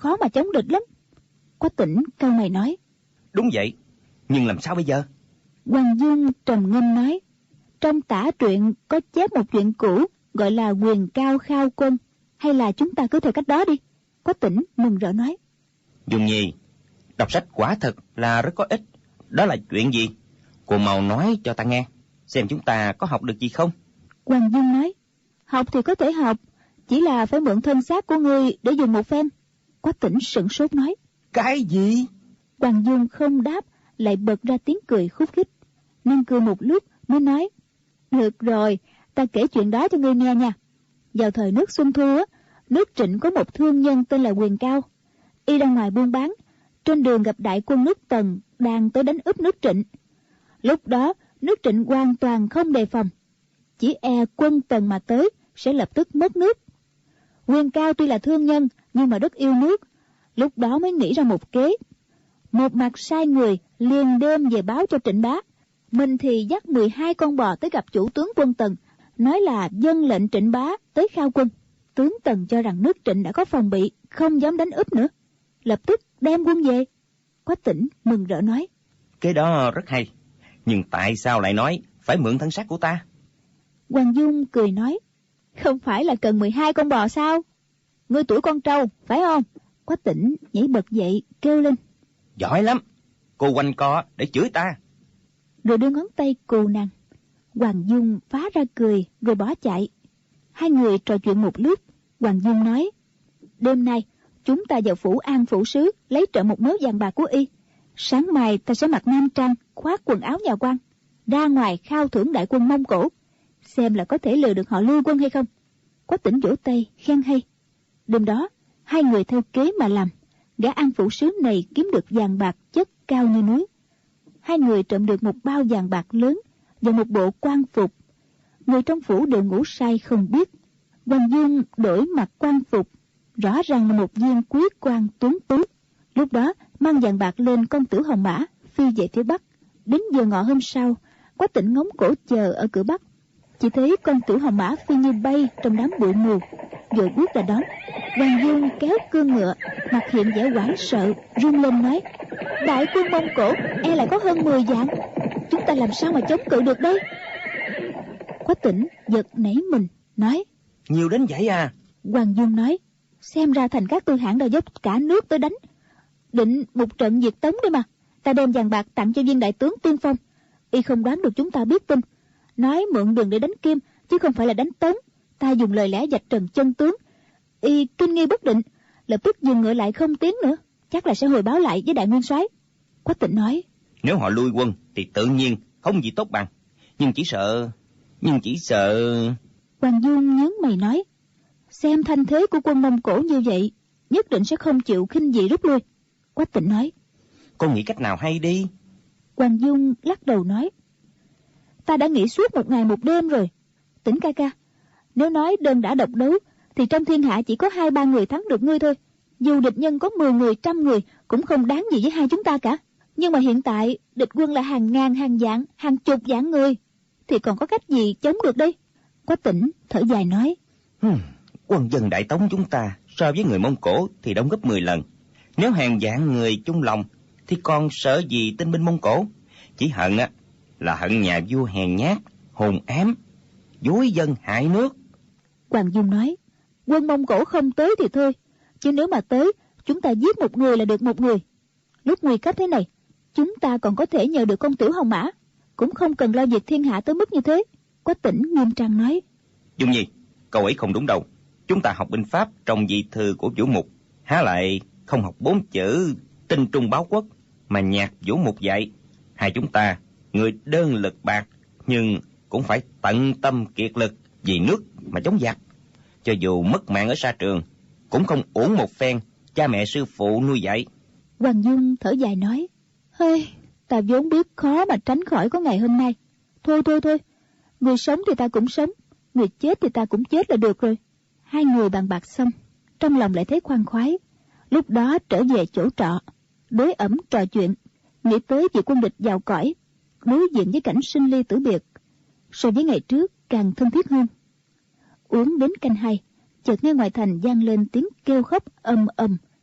khó mà chống địch lắm. Quách Tĩnh cau mày nói. Đúng vậy, nhưng làm sao bây giờ? Hoàng Dung trầm ngâm nói. Trong tả truyện có chép một chuyện cũ gọi là quyền cao khao quân, hay là chúng ta cứ theo cách đó đi. Quách Tĩnh mừng rỡ nói. Dung Nhi, đọc sách quả thật là rất có ích. Đó là chuyện gì? Cô mau nói cho ta nghe, xem chúng ta có học được gì không? Hoàng Dung nói. Học thì có thể học, chỉ là phải mượn thân xác của ngươi để dùng một phen. Quách Tĩnh sửng sốt nói. Cái gì? Hoàng Dung không đáp, lại bật ra tiếng cười khúc khích. Nàng cười một lúc mới nói. Được rồi, ta kể chuyện đó cho ngươi nghe nha. Vào thời nước Xuân Thu á, nước Trịnh có một thương nhân tên là Quyền Cao. Y ra ngoài buôn bán, trên đường gặp đại quân nước Tần đang tới đánh úp nước Trịnh. Lúc đó nước Trịnh hoàn toàn không đề phòng, chỉ e quân Tần mà tới sẽ lập tức mất nước. Quyền Cao tuy là thương nhân nhưng mà rất yêu nước, lúc đó mới nghĩ ra một kế. Một mặt sai người liền đêm về báo cho Trịnh bá, mình thì dắt 12 con bò tới gặp chủ tướng quân Tần, nói là dâng lệnh Trịnh bá tới khao quân. Tướng Tần cho rằng nước Trịnh đã có phòng bị, không dám đánh úp nữa, lập tức đem quân về. Quách Tĩnh mừng rỡ nói. Cái đó rất hay, nhưng tại sao lại nói phải mượn thân xác của ta? Hoàng Dung cười nói. Không phải là cần 12 con bò sao? Ngươi tuổi con trâu, phải không? Quách Tĩnh nhảy bật dậy kêu lên. Giỏi lắm, cô quanh co để chửi ta. Rồi đưa ngón tay cù nàng. Hoàng Dung phá ra cười rồi bỏ chạy. Hai người trò chuyện một lúc. Hoàng Dung nói. Đêm nay chúng ta vào phủ An phủ sứ lấy trợ một mớ vàng bạc của y. Sáng mai ta sẽ mặc nam trang, khoác quần áo nhà quan, ra ngoài khao thưởng đại quân Mông Cổ, xem là có thể lừa được họ lui quân hay không. Quách Tĩnh vỗ tay khen hay. Đêm đó hai người theo kế mà làm. Gã An phủ sứ này kiếm được vàng bạc chất cao như núi. Hai người trộm được một bao vàng bạc lớn và một bộ quan phục. Người trong phủ đều ngủ say không biết. Hoàng Dung đổi mặc quan phục, rõ ràng là một viên quý quan tuấn tú. Lúc đó mang vàng bạc lên con Tử Hồng Mã phi về phía bắc. Đến giờ ngọ hôm sau, Quách Tĩnh ngóng cổ chờ ở cửa bắc. Chỉ thấy con Tử Hồng Mã phi như bay trong đám bụi mù, vội bước ra đón. Hoàng Dung kéo cương ngựa, mặt hiện vẻ hoảng sợ, run lên nói. Đại quân Mông Cổ e là có hơn 10 vạn, chúng ta làm sao mà chống cự được đây? Quách Tĩnh giật nảy mình nói. Nhiều đến vậy à? Hoàng Dung nói. Xem ra thành các tư hãng đã dốc cả nước tới đánh, định một trận diệt Tống đây mà. Ta đem vàng bạc tặng cho viên đại tướng Tiên Phong, y không đoán được chúng ta biết tin, nói mượn đường để đánh Kim chứ không phải là đánh Tống. Ta dùng lời lẽ vạch trần chân tướng, y kinh nghi bất định, lập tức dừng ngựa lại không tiến nữa, chắc là sẽ hồi báo lại với đại nguyên soái. Quách Tĩnh nói. Nếu họ lui quân thì tự nhiên không gì tốt bằng, nhưng chỉ sợ. Hoàng Dung nhướng mày nói. Xem thanh thế của quân Mông Cổ như vậy, nhất định sẽ không chịu khinh dị rút lui. Quách Tĩnh nói. Con nghĩ cách nào hay đi. Hoàng Dung lắc đầu nói. Ta đã nghĩ suốt một ngày một đêm rồi. Tĩnh ca ca, nếu nói đơn đã độc đấu thì trong thiên hạ chỉ có 2-3 người thắng được ngươi thôi. Dù địch nhân có 10 người, 100 người cũng không đáng gì với hai chúng ta cả. Nhưng mà hiện tại địch quân là hàng ngàn, hàng vạn, hàng chục vạn người, thì còn có cách gì chống được đây? Quách Tĩnh thở dài nói. Quân dân Đại Tống chúng ta so với người Mông Cổ thì đông gấp 10 lần. Nếu hàng vạn người chung lòng thì còn sợ gì tinh binh Mông Cổ? Chỉ hận là hận nhà vua hèn nhát, hùng ám, dối dân hại nước. Hoàng Dung nói. Quân Mông Cổ không tới thì thôi, chứ nếu mà tới, chúng ta giết một người là được một người. Lúc nguy cấp thế này, chúng ta còn có thể nhờ được con Tiểu Hồng Mã, cũng không cần lo diệt thiên hạ tới mức như thế. Quách Tĩnh nghiêm trang nói. Dung Nhi, câu ấy không đúng đâu. Chúng ta học binh pháp trong dị thư của Vũ Mục, há lại không học 4 chữ tinh trung báo quốc mà nhạc Vũ Mục dạy. Hai chúng ta, người đơn lực bạc, nhưng cũng phải tận tâm kiệt lực vì nước mà chống giặc. Cho dù mất mạng ở xa trường, cũng không uổng một phen cha mẹ sư phụ nuôi dạy. Hoàng Dung thở dài nói. Hơi, ta vốn biết khó mà tránh khỏi có ngày hôm nay. Thôi, người sống thì ta cũng sống, người chết thì ta cũng chết là được rồi. Hai người bàn bạc xong, trong lòng lại thấy khoan khoái. Lúc đó trở về chỗ trọ, đối ẩm trò chuyện, nghĩ tới việc quân địch giàu cõi, đối diện với cảnh sinh ly tử biệt, so với ngày trước càng thân thiết hơn. Uống đến canh 2, chợt nghe ngoài thành vang lên tiếng kêu khóc ầm ầm,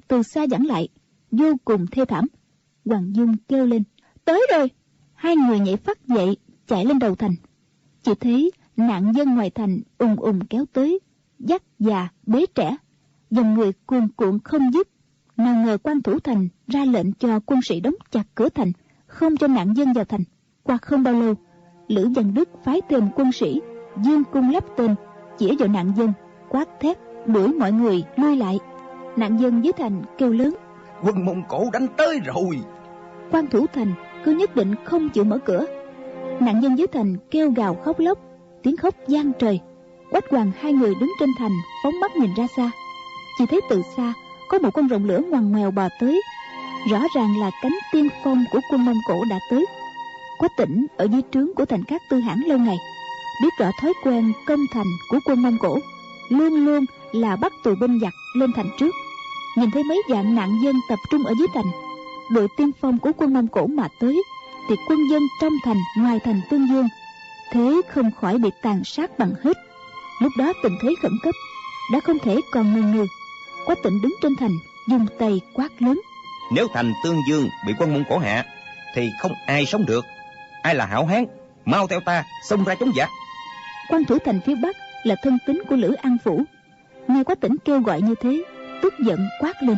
từ xa vẳng lại, vô cùng thê thảm. Hoàng Dung kêu lên, tới rồi. Hai người nhảy phắt dậy, chạy lên đầu thành. Chỉ thấy nạn dân ngoài thành ùng ùng kéo tới, dắt già bế trẻ, dòng người cuồn cuộn không dứt. Nào ngờ quan thủ thành ra lệnh cho quân sĩ đóng chặt cửa thành, không cho nạn dân vào thành. Qua không bao lâu, Lữ Văn Đức phái thêm quân sĩ dương cung lắp tên, chĩa vào nạn dân, quát thét đuổi mọi người lui lại. Nạn dân dưới thành kêu lớn, quân Mông Cổ đánh tới rồi. Quan thủ thành cứ nhất định không chịu mở cửa. Nạn dân dưới thành kêu gào khóc lóc, tiếng khóc vang trời. Quách Hoàng hai người đứng trên thành phóng mắt nhìn ra xa, chỉ thấy từ xa có một con rồng lửa ngoằn ngoèo bò tới, rõ ràng là cánh tiên phong của quân Mông Cổ đã tới. Quách Tĩnh ở dưới trướng của Thành Cát Tư Hãn lâu ngày, biết rõ thói quen công thành của quân Mông Cổ luôn luôn là bắt tù binh giặc lên thành trước. Nhìn thấy mấy vạn nạn dân tập trung ở dưới thành, đội tiên phong của quân Mông Cổ mà tới, thì quân dân trong thành ngoài thành tương dương, thế không khỏi bị tàn sát bằng hết. Lúc đó tình thế khẩn cấp, đã không thể còn ngần ngừ. Quách Tĩnh đứng trên thành, dùng tay quát lớn, nếu thành Tương Dương bị quân Mông Cổ hạ, thì không ai sống được. Ai là hảo hán, mau theo ta xông ra chống giặc. Quan thủ thành phía bắc là thân tín của Lữ An Phủ, nghe Quách Tĩnh kêu gọi như thế, tức giận quát lên,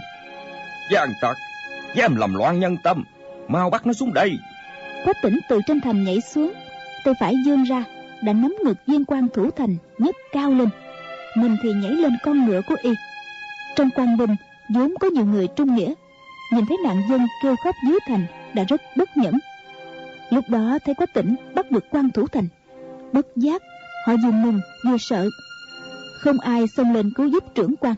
gian tặc, dám làm loạn nhân tâm, mau bắt nó xuống đây. Quách Tĩnh từ trên thành nhảy xuống, tay phải vươn ra, đã nắm ngực viên quan thủ thành nhấc cao lên. Mình thì nhảy lên con ngựa của y. Trong quan binh vốn có nhiều người trung nghĩa, nhìn thấy nạn dân kêu khóc dưới thành đã rất bất nhẫn. Lúc đó thấy Quách Tĩnh bắt được quan thủ thành, bất giác họ vừa mừng vừa sợ, không ai xông lên cứu giúp trưởng quan.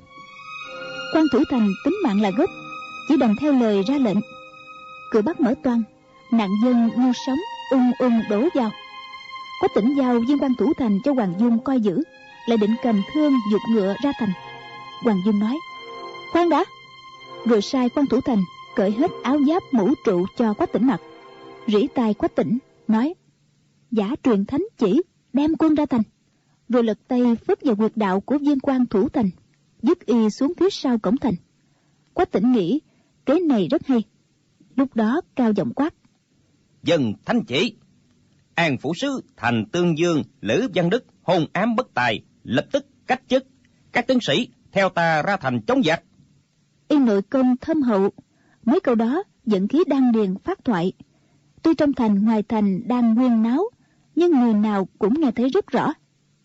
Quan thủ thành tính mạng là gốc, chỉ đành theo lời ra lệnh. Cửa Bắc mở toang, nạn dân như sóng ung ung đổ vào. Quách Tĩnh giao viên quan thủ thành cho Hoàng Dung coi giữ, lại định cầm thương giục ngựa ra thành. Hoàng Dung nói, khoan đã, rồi sai quan thủ thành cởi hết áo giáp mũ trụ cho Quách Tĩnh mặc, rỉ tai Quách Tĩnh nói, giả truyền thánh chỉ, đem quân ra thành. Rồi lật tay phất vào huyệt đạo của viên quan thủ thành, dứt y xuống phía sau cổng thành. Quách Tĩnh nghĩ kế này rất hay, lúc đó cao giọng quát, dân thánh chỉ. An phủ sứ thành Tương Dương Lữ Văn Đức hôn ám bất tài, lập tức cách chức. Các tướng sĩ theo ta ra thành chống giặc. Y nội công thâm hậu, mấy câu đó dẫn khí đan điền phát thoại. Tuy trong thành ngoài thành đang huyên náo, nhưng người nào cũng nghe thấy rất rõ.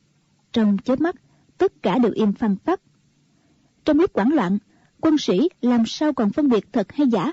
Trong chớp mắt, tất cả đều im phăng phắc. Trong lúc hoảng loạn, quân sĩ làm sao còn phân biệt thật hay giả.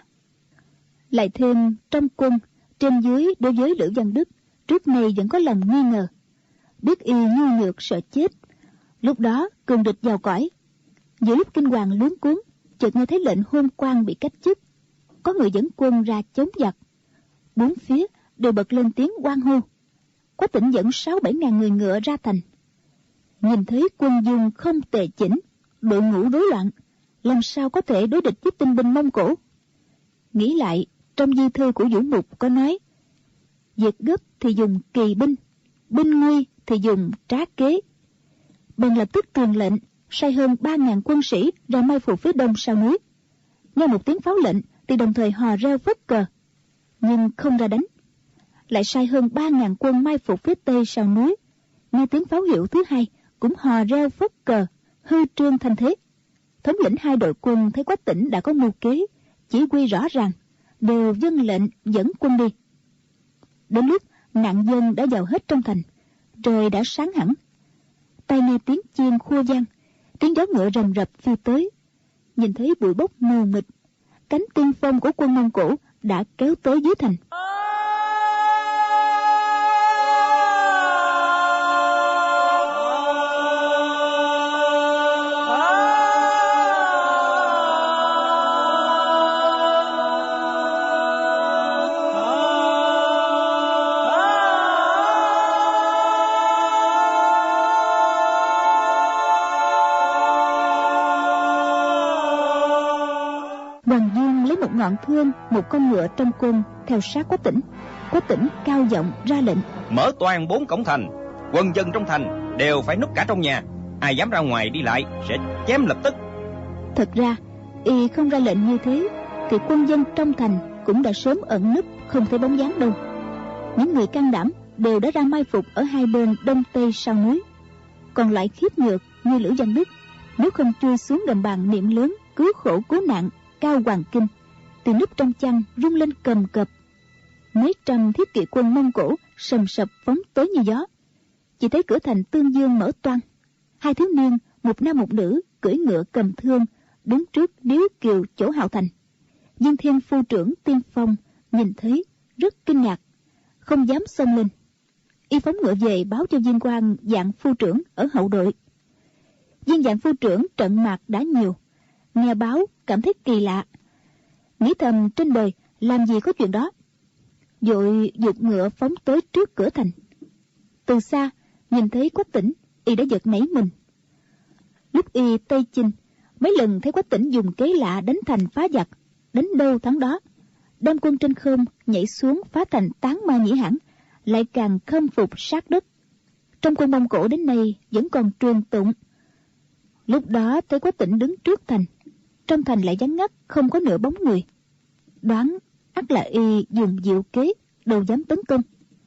Lại thêm trong quân, trên dưới đối với Lữ Văn Đức trước nay vẫn có lòng nghi ngờ, biết y nhu nhược sợ chết. Lúc đó cường địch vào cõi. Giữa lúc kinh hoàng luống cuống, chợt nghe thấy lệnh hôn quan bị cách chức, có người dẫn quân ra chống giặc. Bốn phía đều bật lên tiếng oan hô. Quách Tĩnh dẫn 6-7 ngàn người ngựa ra thành. Nhìn thấy quân dung không tề chỉnh, đội ngũ rối loạn, làm sao có thể đối địch với tinh binh Mông Cổ. Nghĩ lại, trong di thư của Vũ Mục có nói, việc gấp thì dùng kỳ binh, binh nguy thì dùng trá kế. Bèn lập tức truyền lệnh sai hơn 3.000 quân sĩ ra mai phục phía đông sau núi. Nghe một tiếng pháo lệnh thì đồng thời hò reo phất cờ, nhưng không ra đánh. Lại sai hơn 3.000 quân mai phục phía tây sau núi. Nghe tiếng pháo hiệu thứ hai cũng hò reo phất cờ, hư trương thanh thế. Thống lĩnh hai đội quân thấy Quách Tĩnh đã có mưu kế, chỉ huy rõ ràng, đều vâng lệnh dẫn quân đi. Đến lúc nạn dân đã vào hết trong thành, trời đã sáng hẳn. Tai nghe tiếng chiên khua vang, tiếng gió ngựa rầm rập phi tới. Nhìn thấy bụi bốc mù mịt, cánh tiên phong của quân Mông Cổ đã kéo tới dưới thành. Hoàng Dung lấy một ngọn thương, một con ngựa trong quân theo sát Quách Tĩnh. Quách Tĩnh cao giọng ra lệnh, mở toàn 4 cổng thành, quân dân trong thành đều phải núp cả trong nhà, ai dám ra ngoài đi lại sẽ chém lập tức. Thật ra Y không ra lệnh như thế thì quân dân trong thành cũng đã sớm ẩn núp, không thấy bóng dáng đâu. Những người can đảm đều đã ra mai phục ở hai bên đông tây sau núi. Còn loại khiếp nhược như Lữ Văn Đức, nếu không chui xuống gầm bàn niệm lớn cứu khổ cứu nạn Cao Hoàng Kinh, thì núp trong chăn rung lên cầm cập. Mấy trăm thiết kỵ quân Mông Cổ sầm sập phóng tới như gió. Chỉ thấy cửa thành Tương Dương mở toang. Hai thiếu niên, một nam một nữ, cưỡi ngựa cầm thương, đứng trước điếu kiều chỗ hào thành. Viên Thiên phu trưởng Tiên Phong nhìn thấy rất kinh ngạc, không dám xông lên. Y phóng ngựa về báo cho Viên Quang Dạng phu trưởng ở hậu đội. Viên Dạng phu trưởng trận mạc đã nhiều, nghe báo cảm thấy kỳ lạ, nghĩ thầm trên đời làm gì có chuyện đó, vội giục ngựa phóng tới trước cửa thành. Từ xa nhìn thấy Quách Tĩnh, y đã giật nảy mình. Lúc y Tây Chinh, mấy lần thấy Quách Tĩnh dùng kế lạ đánh thành phá giặc, đánh đâu thắng đó, đem quân trên không nhảy xuống phá thành tán ma nhĩ hãn, lại càng khâm phục sát đất. Trong quân Mông Cổ đến nay vẫn còn truyền tụng. Lúc đó thấy Quách Tĩnh đứng trước thành, trong thành lại vắng ngắt, không có nửa bóng người, đoán ắt là y dùng diệu kế, đâu dám tấn công.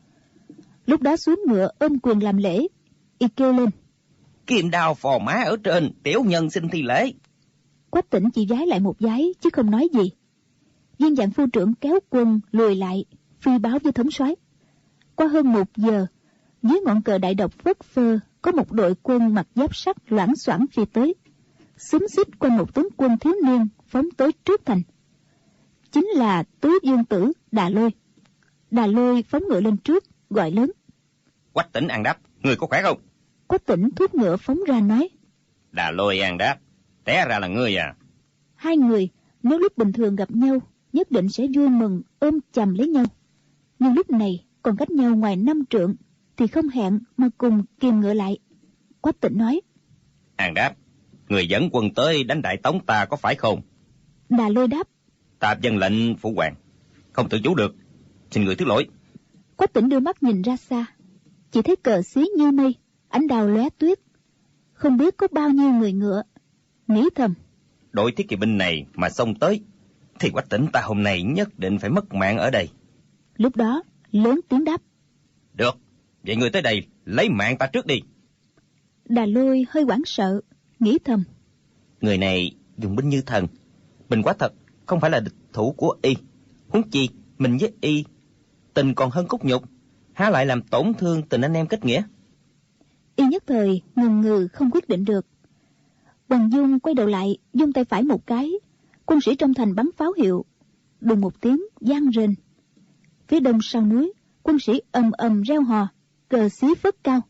Lúc đó xuống ngựa ôm quyền làm lễ, y kêu lên: Kim đao phò mã ở trên, tiểu nhân xin thi lễ. Quách Tĩnh chỉ vái lại một vái chứ không nói gì. Viên Dạng phu trưởng kéo quân lùi lại, phi báo với thống soái. Qua hơn 1 giờ, dưới ngọn cờ đại độc phất phơ có một đội quân mặc giáp sắt loảng xoảng phi tới, xúm xít quanh một tướng quân thiếu niên phóng tới trước thành. Chính là Tứ Dương tử Đà Lôi. Đà Lôi phóng ngựa lên trước, gọi lớn: Quách Tĩnh An Đáp, người có khỏe không? Quách Tĩnh thúc ngựa phóng ra nói: Đà Lôi An Đáp, té ra là ngươi à? Hai người nếu lúc bình thường gặp nhau nhất định sẽ vui mừng ôm chầm lấy nhau, nhưng lúc này còn cách nhau ngoài 5 trượng thì không hẹn mà cùng kìm ngựa lại. Quách Tĩnh nói: An Đáp, người dẫn quân tới đánh Đại Tống ta có phải không? Đà Lôi đáp: Ta vâng lệnh phụ hoàng, không tự chủ được, xin người thứ lỗi. Quách Tĩnh đưa mắt nhìn ra xa, chỉ thấy cờ xí như mây, ánh đào lóe tuyết, không biết có bao nhiêu người ngựa. Nghĩ thầm: Đội thiết kỵ binh này mà xông tới thì Quách Tĩnh ta hôm nay nhất định phải mất mạng ở đây. Lúc đó lớn tiếng đáp: Được, vậy người tới đây lấy mạng ta trước đi. Đà Lôi hơi hoảng sợ, nghĩ thầm: Người này dùng binh như thần, mình quả thật không phải là địch thủ của y. Huống chi mình với y tình còn hơn cốt nhục, há lại làm tổn thương tình anh em kết nghĩa. Y nhất thời ngần ngừ không quyết định được. Hoàng Dung quay đầu lại, vung tay phải một cái, quân sĩ trong thành bắn pháo hiệu, đùng một tiếng vang rền. Phía đông sau núi, quân sĩ ầm ầm reo hò, cờ xí phất cao.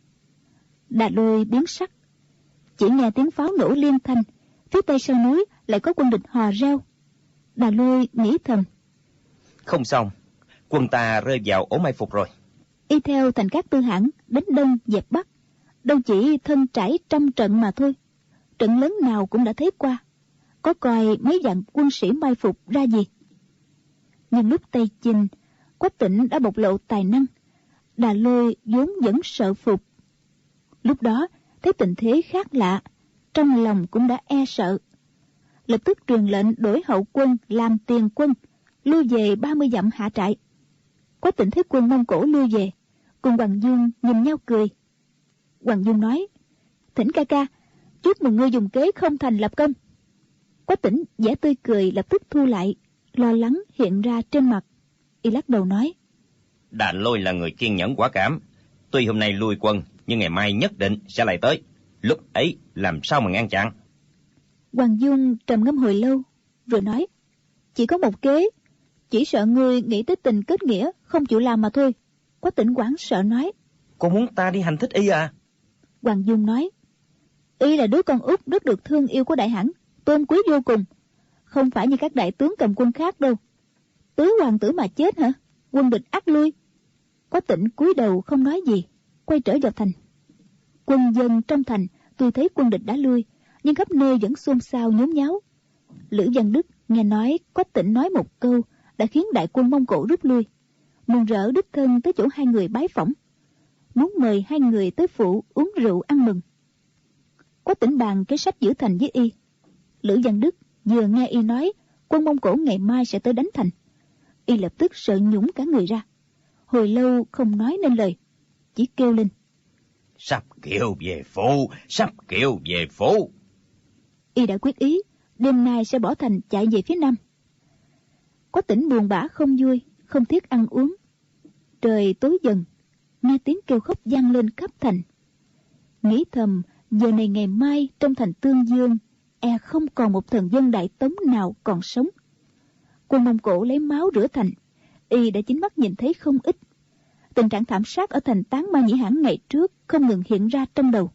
Đà Lôi biến sắc, chỉ nghe tiếng pháo nổ liên thanh, phía tây sau núi lại có quân địch hò reo. Đà Lôi nghĩ thầm: Không xong, quân ta rơi vào ổ mai phục rồi. Y theo Thành Cát Tư Hãn đánh đông dẹp bắc, đâu chỉ thân trải trăm trận mà thôi, trận lớn nào cũng đã thấy qua, có coi mấy vạn quân sĩ mai phục ra gì. Nhưng lúc Tây Chinh, Quách Tĩnh đã bộc lộ tài năng, Đà Lôi vốn vẫn sợ phục. Lúc đó thấy tình thế khác lạ, trong lòng cũng đã e sợ, lập tức truyền lệnh đổi hậu quân làm tiền quân, lui về 30 dặm hạ trại. Quách Tĩnh thấy quân Mông Cổ lui về, cùng Hoàng Dung nhìn nhau cười. Hoàng Dung nói: Thỉnh ca ca, chúc mừng ngươi dùng kế không thành lập công. Quách Tĩnh vẻ tươi cười lập tức thu lại, lo lắng hiện ra trên mặt. Y lắc đầu nói: Đà Lôi là người kiên nhẫn quả cảm, tuy hôm nay lui quân nhưng ngày mai nhất định sẽ lại tới, lúc ấy làm sao mà ngăn chặn. Hoàng Dung trầm ngâm hồi lâu rồi nói: Chỉ có một kế, chỉ sợ ngươi nghĩ tới tình kết nghĩa không chịu làm mà thôi. Quách Tĩnh hoảng sợ nói: Cô muốn ta đi hành thích y à? Hoàng Dung nói: Y là đứa con út rất được thương yêu của Đại Hãn, tôn quý vô cùng, không phải như các đại tướng cầm quân khác đâu. Tứ hoàng tử mà chết hả? Quân địch ắt lui. Quách Tĩnh cúi đầu không nói gì, quay trở vào thành. Quân dân trong thành tuy thấy quân địch đã lui, nhưng khắp nơi vẫn xôn xao nhốn nháo. Lữ Văn Đức nghe nói Quách Tĩnh nói một câu đã khiến đại quân Mông Cổ rút lui, mừng rỡ đích thân tới chỗ hai người bái phỏng, muốn mời hai người tới phủ uống rượu ăn mừng. Quách Tĩnh bàn kế sách giữ thành với y. Lữ Văn Đức vừa nghe y nói quân Mông Cổ ngày mai sẽ tới đánh thành, y lập tức sợ nhũng cả người ra, hồi lâu không nói nên lời, chỉ kêu lên: Sắp kêu về phủ, sắp kêu về phủ. Y đã quyết ý đêm nay sẽ bỏ thành chạy về phía nam. Có Tỉnh buồn bã không vui, không thiết ăn uống. Trời tối dần, nghe tiếng kêu khóc vang lên khắp thành. Nghĩ thầm, giờ này ngày mai trong thành Tương Dương e không còn một thần dân Đại Tống nào còn sống. Quân Mông Cổ lấy máu rửa thành, y đã chính mắt nhìn thấy không ít. Tình trạng thảm sát ở thành Tán Ma Nhĩ Hãn ngày trước không ngừng hiện ra trong đầu.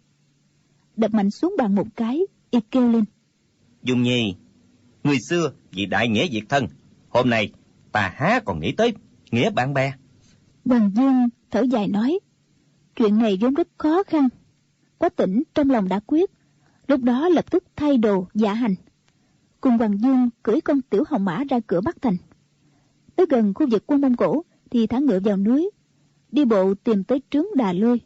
Đập mạnh xuống bàn một cái, y kêu lên: Dung Nhi, người xưa vì đại nghĩa diệt thân, hôm nay ta há còn nghĩ tới nghĩa bạn bè. Hoàng Dương thở dài nói: Chuyện này vốn rất khó khăn. Quá Tỉnh trong lòng đã quyết, lúc đó lập tức thay đồ dạ hành, cùng Hoàng Dương cưỡi con tiểu hồng mã ra cửa Bắc thành. Tới gần khu vực quân Mông Cổ thì thả ngựa vào núi, đi bộ tìm tới trướng Đà Lôi.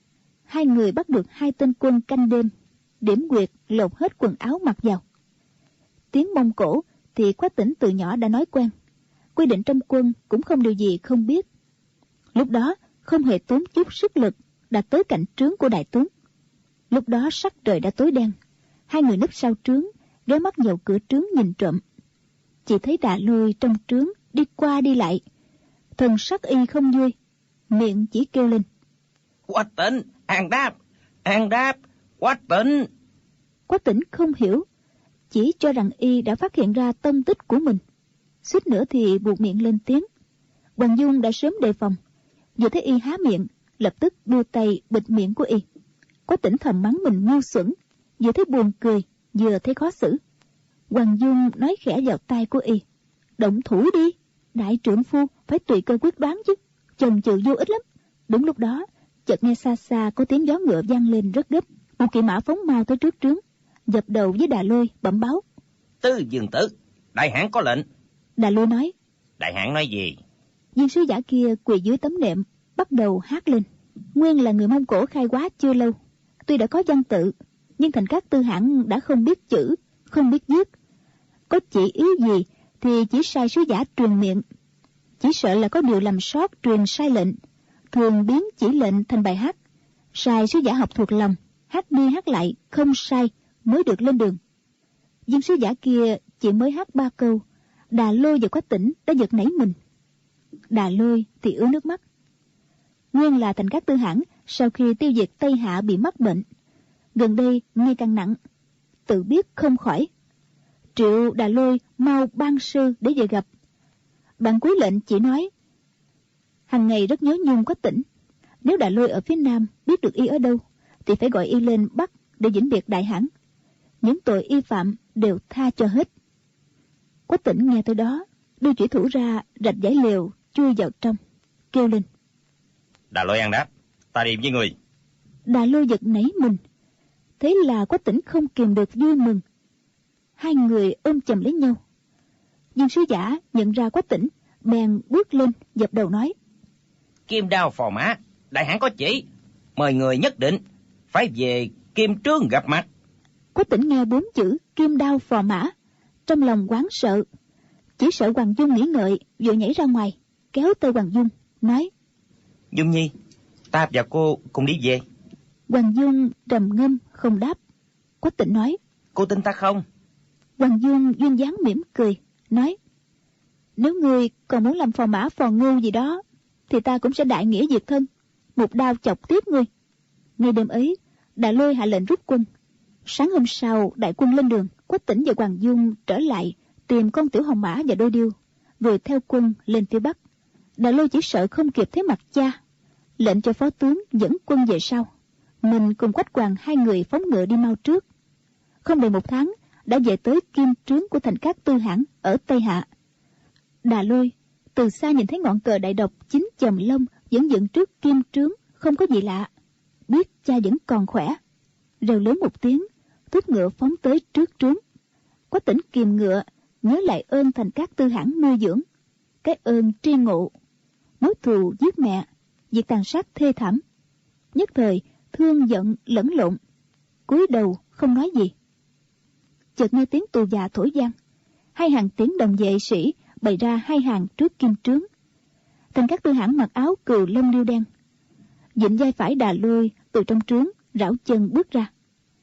Hai người bắt được 2 tên quân canh đêm, điểm quyệt lột hết quần áo mặc vào. Tiếng Mông Cổ thì Quá Tỉnh từ nhỏ đã nói quen, quy định trong quân cũng không điều gì không biết. Lúc đó không hề tốn chút sức lực đã tới cạnh trướng của đại tướng. Lúc đó sắc trời đã tối đen, hai người núp sau trướng, ghé mắt vào cửa trướng nhìn trộm. Chỉ thấy Đà Lôi trong trướng đi qua đi lại, thần sắc y không vui, miệng chỉ kêu lên: Quá Tỉnh, an đáp, Quá Tỉnh. Quá Tỉnh không hiểu, chỉ cho rằng y đã phát hiện ra tông tích của mình, suýt nữa thì buột miệng lên tiếng. Hoàng Dung đã sớm đề phòng, vừa thấy y há miệng, lập tức đưa tay bịt miệng của y. Quá Tỉnh thầm mắng mình ngu xuẩn, vừa thấy buồn cười, vừa thấy khó xử. Hoàng Dung nói khẽ vào tai của y: Động thủ đi, đại trưởng phu phải tùy cơ quyết đoán chứ, chần chừ vô ích lắm. Đúng lúc đó, chợt nghe xa xa có tiếng gió ngựa vang lên rất gấp. Một kỵ mã phóng mau tới trước trướng, dập đầu với Đà Lôi bẩm báo: Tư Dương tử, đại hãn có lệnh. Đà Lôi nói: Đại hãn nói gì? Viên sứ giả kia quỳ dưới tấm nệm, bắt đầu hát lên. Nguyên là người Mông Cổ khai hóa chưa lâu, tuy đã có văn tự, nhưng thành các tư hãn đã không biết chữ, không biết viết. Có chỉ ý gì thì chỉ sai sứ giả truyền miệng, chỉ sợ là có điều làm sót truyền sai lệnh, thường biến chỉ lệnh thành bài hát, sai sứ giả học thuộc lòng, hát đi hát lại không sai mới được lên đường. Viên sứ giả kia chỉ mới hát 3 câu, Đà Lôi và Quá Tỉnh đã giật nảy mình. Đà Lôi thì ứa nước mắt. Nguyên là thành các tư hãn sau khi tiêu diệt Tây Hạ bị mắc bệnh, gần đây ngày càng nặng, tự biết không khỏi, triệu Đà Lôi mau ban sư để về gặp. Bản cuối lệnh chỉ nói: Hằng ngày rất nhớ nhung Quá Tỉnh, nếu Đà Lôi ở phía nam biết được y ở đâu thì phải gọi y lên Bắc để vĩnh biệt đại hãn, những tội y phạm đều tha cho hết. Quá Tỉnh nghe tới đó, đưa chủy thủ ra rạch giải lều chui vào trong, kêu lên: Đà Lôi an đáp, ta đi với người. Đà Lôi giật nảy mình, thế là Quá Tỉnh không kìm được vui mừng. Hai người ôm chầm lấy nhau. Viên sứ giả nhận ra Quá Tỉnh, bèn bước lên dập đầu nói: Kim đao phò mã, đại hãn có chỉ, mời người nhất định phải về Kim Trướng gặp mặt. Quá Tỉnh nghe 4 chữ kim đao phò mã, trong lòng hoảng sợ, chỉ sợ Hoàng Dung nghĩ ngợi, vội nhảy ra ngoài, kéo tay Hoàng Dung, nói: Dung Nhi, ta và cô cùng đi về. Hoàng Dung trầm ngâm không đáp. Quá Tỉnh nói: Cô tin ta không? Hoàng Dung duyên dáng mỉm cười, nói: Nếu ngươi còn muốn làm phò mã phò ngưu gì đó, thì ta cũng sẽ đại nghĩa diệt thân, một đao chọc tiếp ngươi. Ngay đêm ấy, Đà Lôi hạ lệnh rút quân. Sáng hôm sau, đại quân lên đường. Quá Tỉnh và Hoàng Dung trở lại tìm con tiểu hồng mã và đôi điêu, rồi theo quân lên phía Bắc. Đà Lôi chỉ sợ không kịp thấy mặt cha, lệnh cho phó tướng dẫn quân về sau. Mình cùng Quách Hoàng hai người phóng ngựa đi mau trước. Không đầy 1 tháng đã về tới Kim Trướng của thành các tư hãn ở Tây Hạ. Đà Lôi từ xa nhìn thấy ngọn cờ đại độc 9 chòm lông vẫn dựng trước Kim Trướng, không có gì lạ, biết cha vẫn còn khỏe. Reo lớn một tiếng, thúc ngựa phóng tới trước trướng. Quá Tỉnh kìm ngựa, nhớ lại ơn thành các tư hãn nuôi dưỡng, cái ơn tri ngộ, mối thù giết mẹ, việc tàn sát thê thảm, nhất thời thương giận lẫn lộn, cúi đầu không nói gì. Chợt nghe tiếng tù già thổi vang, hai hàng tiến đồng vệ sĩ bày ra hai hàng trước kim trướng. Thành Cát Tư Hãn mặc áo cừu lông điêu đen, vịnh vai phải Đà Lôi từ trong trướng rảo chân bước ra.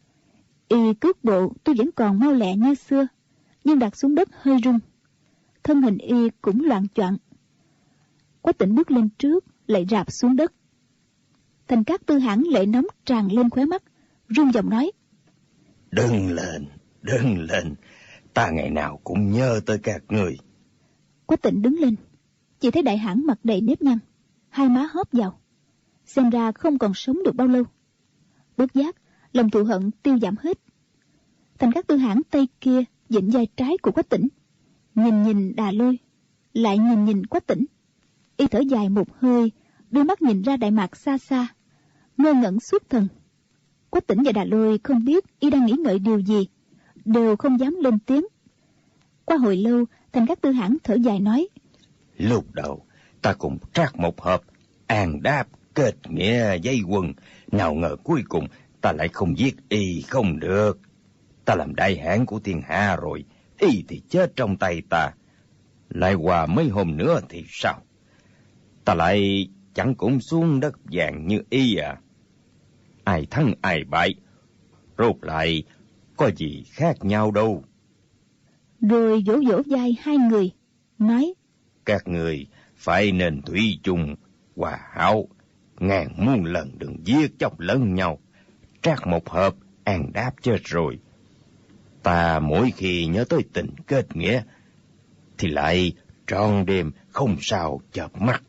Y cước bộ tôi vẫn còn mau lẹ như xưa, nhưng đặt xuống đất hơi rung, thân hình y cũng loạng choạng. Quách Tĩnh bước lên trước lại rạp xuống đất. Thành Cát Tư Hãn lệ nóng tràn lên khóe mắt, run giọng nói: Đừng lên, ta ngày nào cũng nhớ tới các người. Quách Tĩnh đứng lên, chỉ thấy đại hãn mặt đầy nếp nhăn, hai má hóp vào, xem ra không còn sống được bao lâu. Bất giác lòng thù hận tiêu giảm hết. Thành Cát Tư Hãn tay kia vịn vai trái của Quách Tĩnh, nhìn Đà Lôi, lại nhìn Quách Tĩnh. Y thở dài một hơi, đưa mắt nhìn ra Đại Mạc xa xa, ngơ ngẩn xuất thần. Quách Tĩnh và Đà Lôi không biết y đang nghĩ ngợi điều gì, đều không dám lên tiếng. Qua hồi lâu, Thành Cát Tư Hãn thở dài nói: Lúc đầu ta cùng Trác Mộc Hợp an đáp kết nghĩa dây quần, nào ngờ cuối cùng ta lại không giết y không được. Ta làm đại hãn của thiên hạ rồi, y thì chết trong tay ta. Lại qua mấy hôm nữa thì sao? Ta lại chẳng cũng xuống đất vàng như y à? Ai thắng ai bại, rốt lại có gì khác nhau đâu. Rồi vỗ vai hai người, nói: Các người phải nên thủy chung, hòa hảo, ngàn muôn lần đừng giết chóc lẫn nhau. Trác Mộc Hợp an đáp chết rồi, ta mỗi khi nhớ tới tình kết nghĩa thì lại trọn đêm không sao chợp mắt.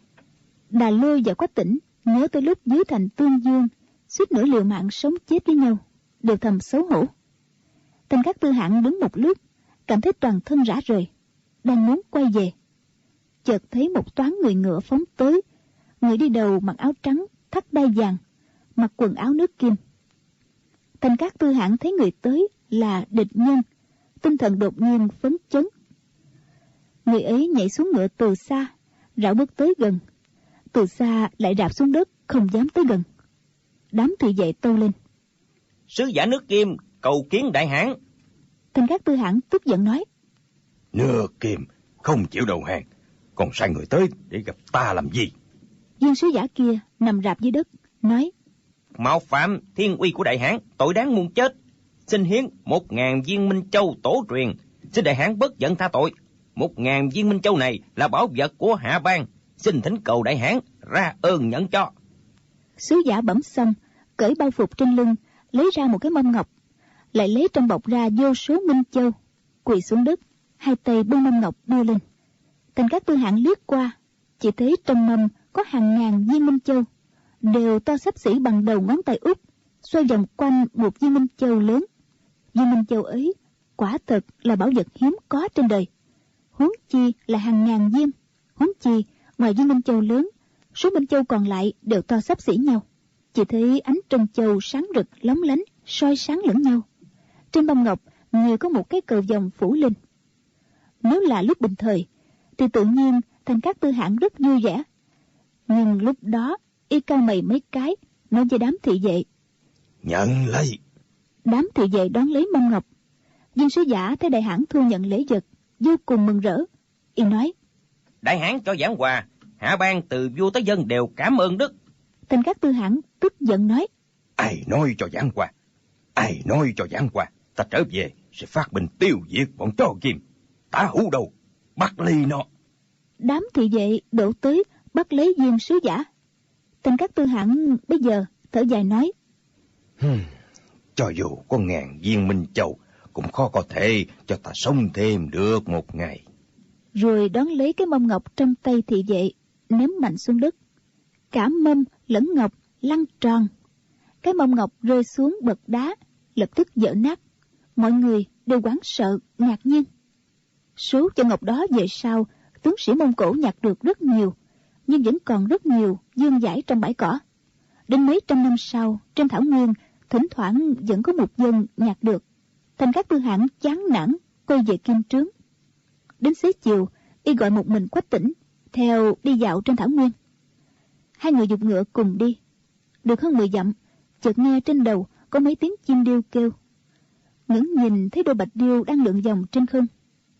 Đà Lôi và Quách Tĩnh nhớ tới lúc dưới thành Tương Dương suýt nửa liều mạng sống chết với nhau, đều thầm xấu hổ. Thành Cát Tư Hãn đứng một lúc, cảm thấy toàn thân rã rời, đang muốn quay về, chợt thấy một toán người ngựa phóng tới. Người đi đầu mặc áo trắng thắt đai vàng, mặc quần áo nước kim. Thành Cát Tư Hãn thấy người tới là địch nhân, tinh thần đột nhiên phấn chấn. Người ấy nhảy xuống ngựa từ xa, rảo bước tới gần, từ xa lại rạp xuống đất, không dám tới gần. Đám thị vệ tâu lên: Sứ giả nước Kim cầu kiến đại hãn. Thành Cát Tư Hãn tức giận nói: Nước Kim không chịu đầu hàng, còn sai người tới để gặp ta làm gì? Viên sứ giả kia nằm rạp dưới đất, nói: Mạo phạm thiên uy của đại hãn, tội đáng muôn chết. Xin hiến 1000 viên Minh Châu tổ truyền, xin đại hãn bất giận tha tội. 1000 viên Minh Châu này là bảo vật của Hạ Bang, xin thỉnh cầu đại hãn ra ơn nhận cho. Sứ giả bẩm xong, cởi bao phục trên lưng, lấy ra một cái mâm ngọc, lại lấy trong bọc ra vô số Minh Châu, quỳ xuống đất, hai tay bưng mâm ngọc đưa lên. Thành Cát Tư Hãn liếc qua, chỉ thấy trong mâm có hàng ngàn viên Minh Châu, đều to xấp xỉ bằng đầu ngón tay út, xoay vòng quanh một viên Minh Châu lớn. Viên Minh Châu ấy quả thật là bảo vật hiếm có trên đời, huống chi là hàng ngàn viên. Huống chi ngoài viên Minh Châu lớn, số Minh Châu còn lại đều to xấp xỉ nhau, chỉ thấy ánh trân châu sáng rực lóng lánh, soi sáng lẫn nhau. Trên mâm ngọc như có một cái cờ vòng phủ lên. Nếu là lúc bình thời thì tự nhiên Thành Cát Tư Hãn rất vui vẻ, nhưng lúc đó y cau mày mấy cái, nói với đám thị vệ: Nhận lấy. Đám thị vệ đón lấy mâm ngọc. Viên sứ giả thấy đại hãn thu nhận lễ vật, vô cùng mừng rỡ. Y nói: Đại hãn cho giảng hòa, Hạ Bang từ vua tới dân đều cảm ơn đức. Thành Cát Tư Hãn tức giận nói: Ai nói cho giảng hòa? Ai nói cho giảng hòa? Ta trở về sẽ phát binh tiêu diệt bọn chó Kim. Tả Hữu đâu, bắt ly nó. Đám thị vệ đổ tới bắt lấy viên sứ giả. Thành Cát Tư Hãn bây giờ thở dài nói: Cho dù có 1000 viên Minh Châu cũng khó có thể cho ta sống thêm được một ngày. Rồi đón lấy cái mâm ngọc trong tay thị vệ, ném mạnh xuống đất. Cả mâm lẫn ngọc lăn tròn. Cái mâm ngọc rơi xuống bậc đá, lập tức vỡ nát. Mọi người đều hoảng sợ, ngạc nhiên. Số cho ngọc đó về sau, tướng sĩ Mông Cổ nhặt được rất nhiều, nhưng vẫn còn rất nhiều vương vãi trong bãi cỏ. Đến mấy trăm năm sau, trên thảo nguyên, thỉnh thoảng vẫn có một dân nhặt được. Thành Cát Tư Hãn chán nản quay về kim trướng. Đến xế chiều, y gọi một mình Quách Tĩnh theo đi dạo trên thảo nguyên. Hai người giục ngựa cùng đi. Được hơn 10 dặm, chợt nghe trên đầu có mấy tiếng chim điêu kêu. Ngẩng nhìn thấy đôi bạch điêu đang lượn vòng trên không.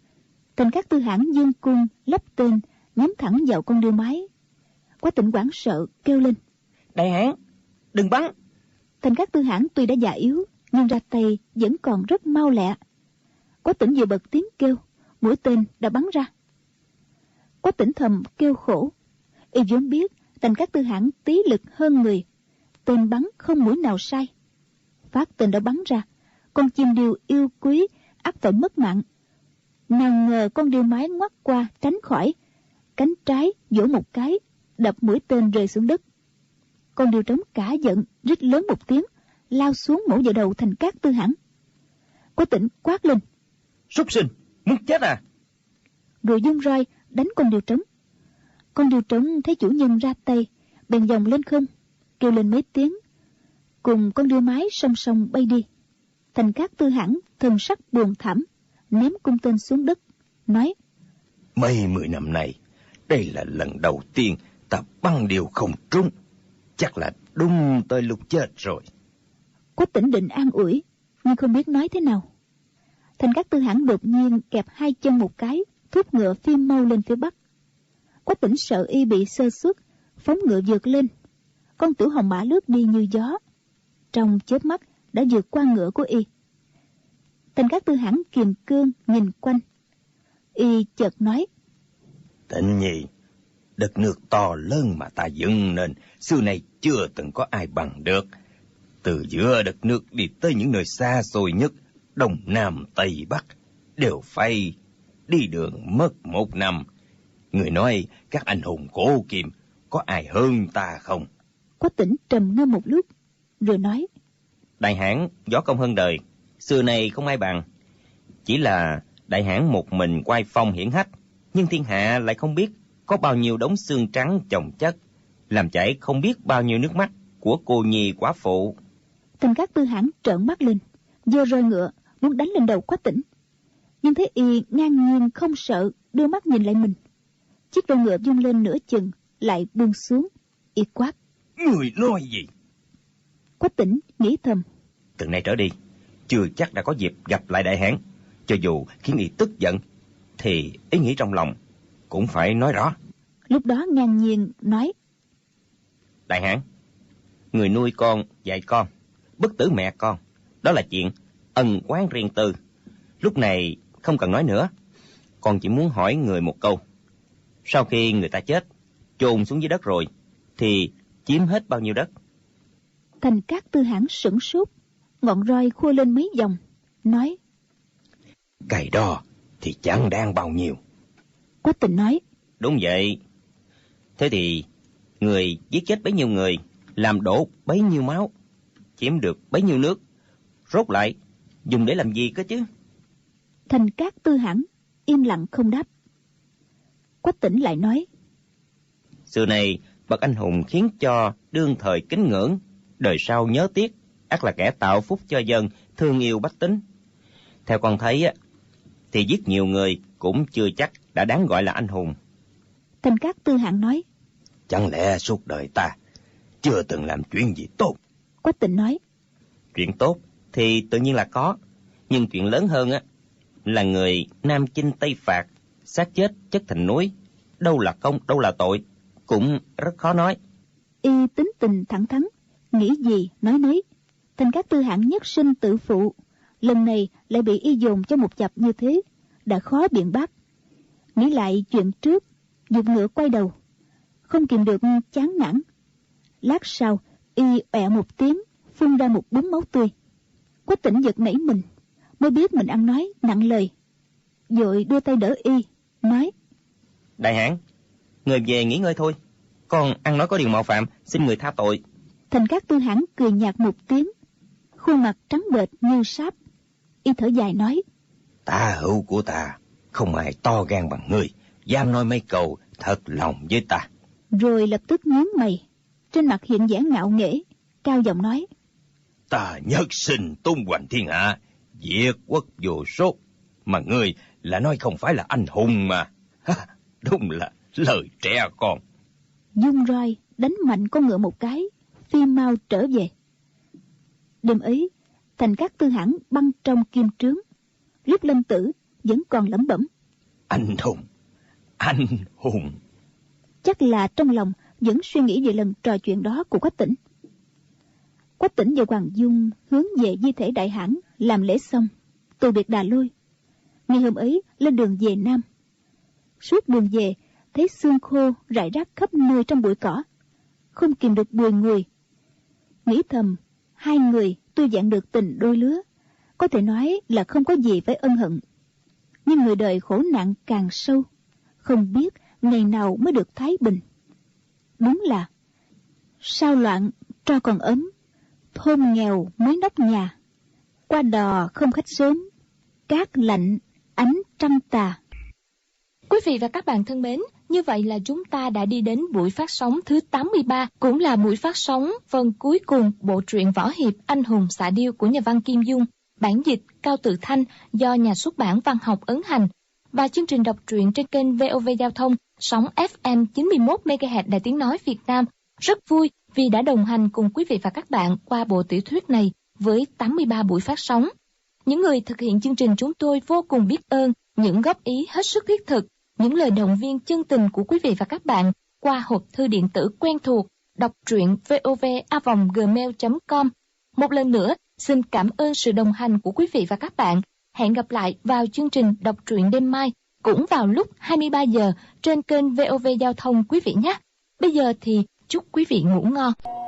Thành Cát Tư Hãn dương cung lắp tên, nhắm thẳng vào con điêu mái. Quách Tĩnh hoảng sợ kêu lên: Đại hãn, đừng bắn! Thành Cát Tư Hãn tuy đã già yếu, nhưng ra tay vẫn còn rất mau lẹ. Quách Tĩnh vừa bật tiếng kêu, mũi tên đã bắn ra. Quách Tĩnh thầm kêu khổ. Y vốn biết Thành Cát Tư Hãn tí lực hơn người, tên bắn không mũi nào sai. Phát tên đã bắn ra, con chim điêu yêu quý ắt phải mất mạng. Nào ngờ con điêu mái ngoắt qua tránh khỏi, cánh trái vỗ một cái, đập mũi tên rơi xuống đất. Con điêu trống cả giận, rít lớn một tiếng, lao xuống mổ vào đầu Thành Cát Tư Hãn. Quách Tĩnh quát lên: Súc sinh, muốn chết à? Rồi dung roi đánh con điêu trống. Con điêu trống thấy chủ nhân ra tay, bèn vòng lên không, kêu lên mấy tiếng, cùng con điêu mái song song bay đi. Thành Cát Tư Hãn thần sắc buồn thảm, ném cung tên xuống đất, nói: Mấy 10 năm nay, đây là lần đầu tiên ta bắn điều không trúng, chắc là đúng tới lúc chết rồi. Quách Tĩnh định an ủi, nhưng không biết nói thế nào. Thành Cát Tư Hãn đột nhiên kẹp hai chân một cái, thúc ngựa phi mau lên phía bắc. Quách Tĩnh sợ y bị sơ suất, phóng ngựa vượt lên. Con tiểu hồng mã lướt đi như gió, trong chớp mắt đã vượt qua ngựa của y. Thành Cát Tư Hãn kiềm cương nhìn quanh, y chợt nói: Tĩnh nhi, đất nước to lớn mà ta dựng nên xưa nay chưa từng có ai bằng được. Từ giữa đất nước đi tới những nơi xa xôi nhất, Đông Nam Tây Bắc, đều phải đi đường mất 1 năm. Người nói các anh hùng cổ kim có ai hơn ta không? Quách Tĩnh trầm ngâm một lúc, rồi nói: Đại hãn võ công hơn đời, xưa nay không ai bằng. Chỉ là đại hãn một mình oai phong hiển hách, nhưng thiên hạ lại không biết có bao nhiêu đống xương trắng chồng chất, làm chảy không biết bao nhiêu nước mắt của cô nhi quả phụ. Thành Cát Tư Hãn trợn mắt lên, giơ roi ngựa muốn đánh lên đầu Quách Tĩnh, nhưng thấy y ngang nhiên không sợ, đưa mắt nhìn lại mình. Chiếc roi ngựa vung lên nửa chừng, lại buông xuống. Y quát: Người nói gì? Quách Tĩnh nghĩ thầm: Từ nay trở đi, chưa chắc đã có dịp gặp lại đại hãn. Cho dù khiến y tức giận, thì ý nghĩ trong lòng cũng phải nói rõ. Lúc đó ngang nhiên nói: Đại hãn, người nuôi con, dạy con, bất tử mẹ con, đó là chuyện ân oán riêng tư. Lúc này không cần nói nữa. Con chỉ muốn hỏi người một câu. Sau khi người ta chết, chôn xuống dưới đất rồi, thì chiếm hết bao nhiêu đất? Thành Cát Tư Hãn sửng sốt, ngọn roi khua lên mấy vòng, nói: Cái đó thì chẳng đáng bao nhiêu. Quách Tĩnh nói: Đúng vậy. Thế thì người giết chết bấy nhiêu người, làm đổ bấy nhiêu máu, chiếm được bấy nhiêu nước, rốt lại dùng để làm gì cơ chứ? Thành Cát Tư Hãn im lặng không đáp. Quách Tĩnh lại nói: Xưa này bậc anh hùng khiến cho đương thời kính ngưỡng, đời sau nhớ tiếc, ắt là kẻ tạo phúc cho dân, thương yêu bách tính. Theo con thấy á, thì giết nhiều người cũng chưa chắc đã đáng gọi là anh hùng. Thành Cát Tư Hãn nói: Chẳng lẽ suốt đời ta chưa từng làm chuyện gì tốt? Quách Tĩnh nói: Chuyện tốt thì tự nhiên là có, nhưng chuyện lớn hơn á là người Nam chinh Tây phạt, xác chết chất thành núi, đâu là công đâu là tội, cũng rất khó nói. Y tính tình thẳng thắn, nghĩ gì nói nấy. Thành Cát Tư Hãn nhất sinh tự phụ, lần này lại bị y dồn cho một chập như thế, đã khó biện bác. Nghĩ lại chuyện trước, giục ngựa quay đầu, không kìm được chán nản. Lát sau, y ọe một tiếng, phun ra một búng máu tươi. Quách Tĩnh giật nảy mình, mới biết mình ăn nói nặng lời, vội đưa tay đỡ y, nói: Đại hãn, người về nghỉ ngơi thôi, con ăn nói có điều mạo phạm, xin người tha tội. Thành Cát Tư Hãn cười nhạt một tiếng, khuôn mặt trắng bệch như sáp. Y thở dài nói: Tả hữu của ta, không ai to gan bằng ngươi, dám nói mấy câu thật lòng với ta. Rồi lập tức nhướng mày, trên mặt hiện vẻ ngạo nghễ, cao giọng nói: Ta nhất sinh tung hoành thiên hạ, diệt quốc vô số, mà ngươi là nói không phải là anh hùng mà. Đúng là lời trẻ con. Dung roi đánh mạnh con ngựa một cái, phi mau trở về. Đêm ấy, Thành Cát Tư Hãn băng trong kim trướng, lúc lâm tử vẫn còn lẩm bẩm: Anh hùng. Chắc là trong lòng vẫn suy nghĩ về lần trò chuyện đó của Quách Tĩnh. Quách Tĩnh và Hoàng Dung hướng về di thể Đại Hãn làm lễ xong, từ biệt Đà Lôi. Ngày hôm ấy lên đường về Nam. Suốt đường về, thấy xương khô rải rác khắp nơi trong bụi cỏ, không kìm được bùi ngùi. Nghĩ thầm, hai người tuy dạng được tình đôi lứa, có thể nói là không có gì phải ân hận. Nhưng người đời khổ nạn càng sâu, không biết ngày nào mới được thái bình. Đúng là sao loạn tro còn ấm, thôn nghèo mới nóc nhà, qua đò không khách sớm, cát lạnh ánh trăng tà. Quý vị và các bạn thân mến, như vậy là chúng ta đã đi đến buổi phát sóng thứ 83, cũng là buổi phát sóng phần cuối cùng bộ truyện võ hiệp Anh hùng xạ điêu của nhà văn Kim Dung, bản dịch Cao Tự Thanh do nhà xuất bản Văn học ấn hành, và chương trình đọc truyện trên kênh VOV Giao thông sóng FM 91 MHz Đài Tiếng nói Việt Nam. Rất vui vì đã đồng hành cùng quý vị và các bạn qua bộ tiểu thuyết này với 83 buổi phát sóng. Những người thực hiện chương trình chúng tôi vô cùng biết ơn những góp ý hết sức thiết thực, những lời động viên chân tình của quý vị và các bạn qua hộp thư điện tử quen thuộc đọc truyện vov@gmail.com. Một lần nữa, xin cảm ơn sự đồng hành của quý vị và các bạn. Hẹn gặp lại vào chương trình đọc truyện đêm mai, cũng vào lúc 23 giờ trên kênh VOV Giao thông quý vị nhé. Bây giờ thì chúc quý vị ngủ ngon.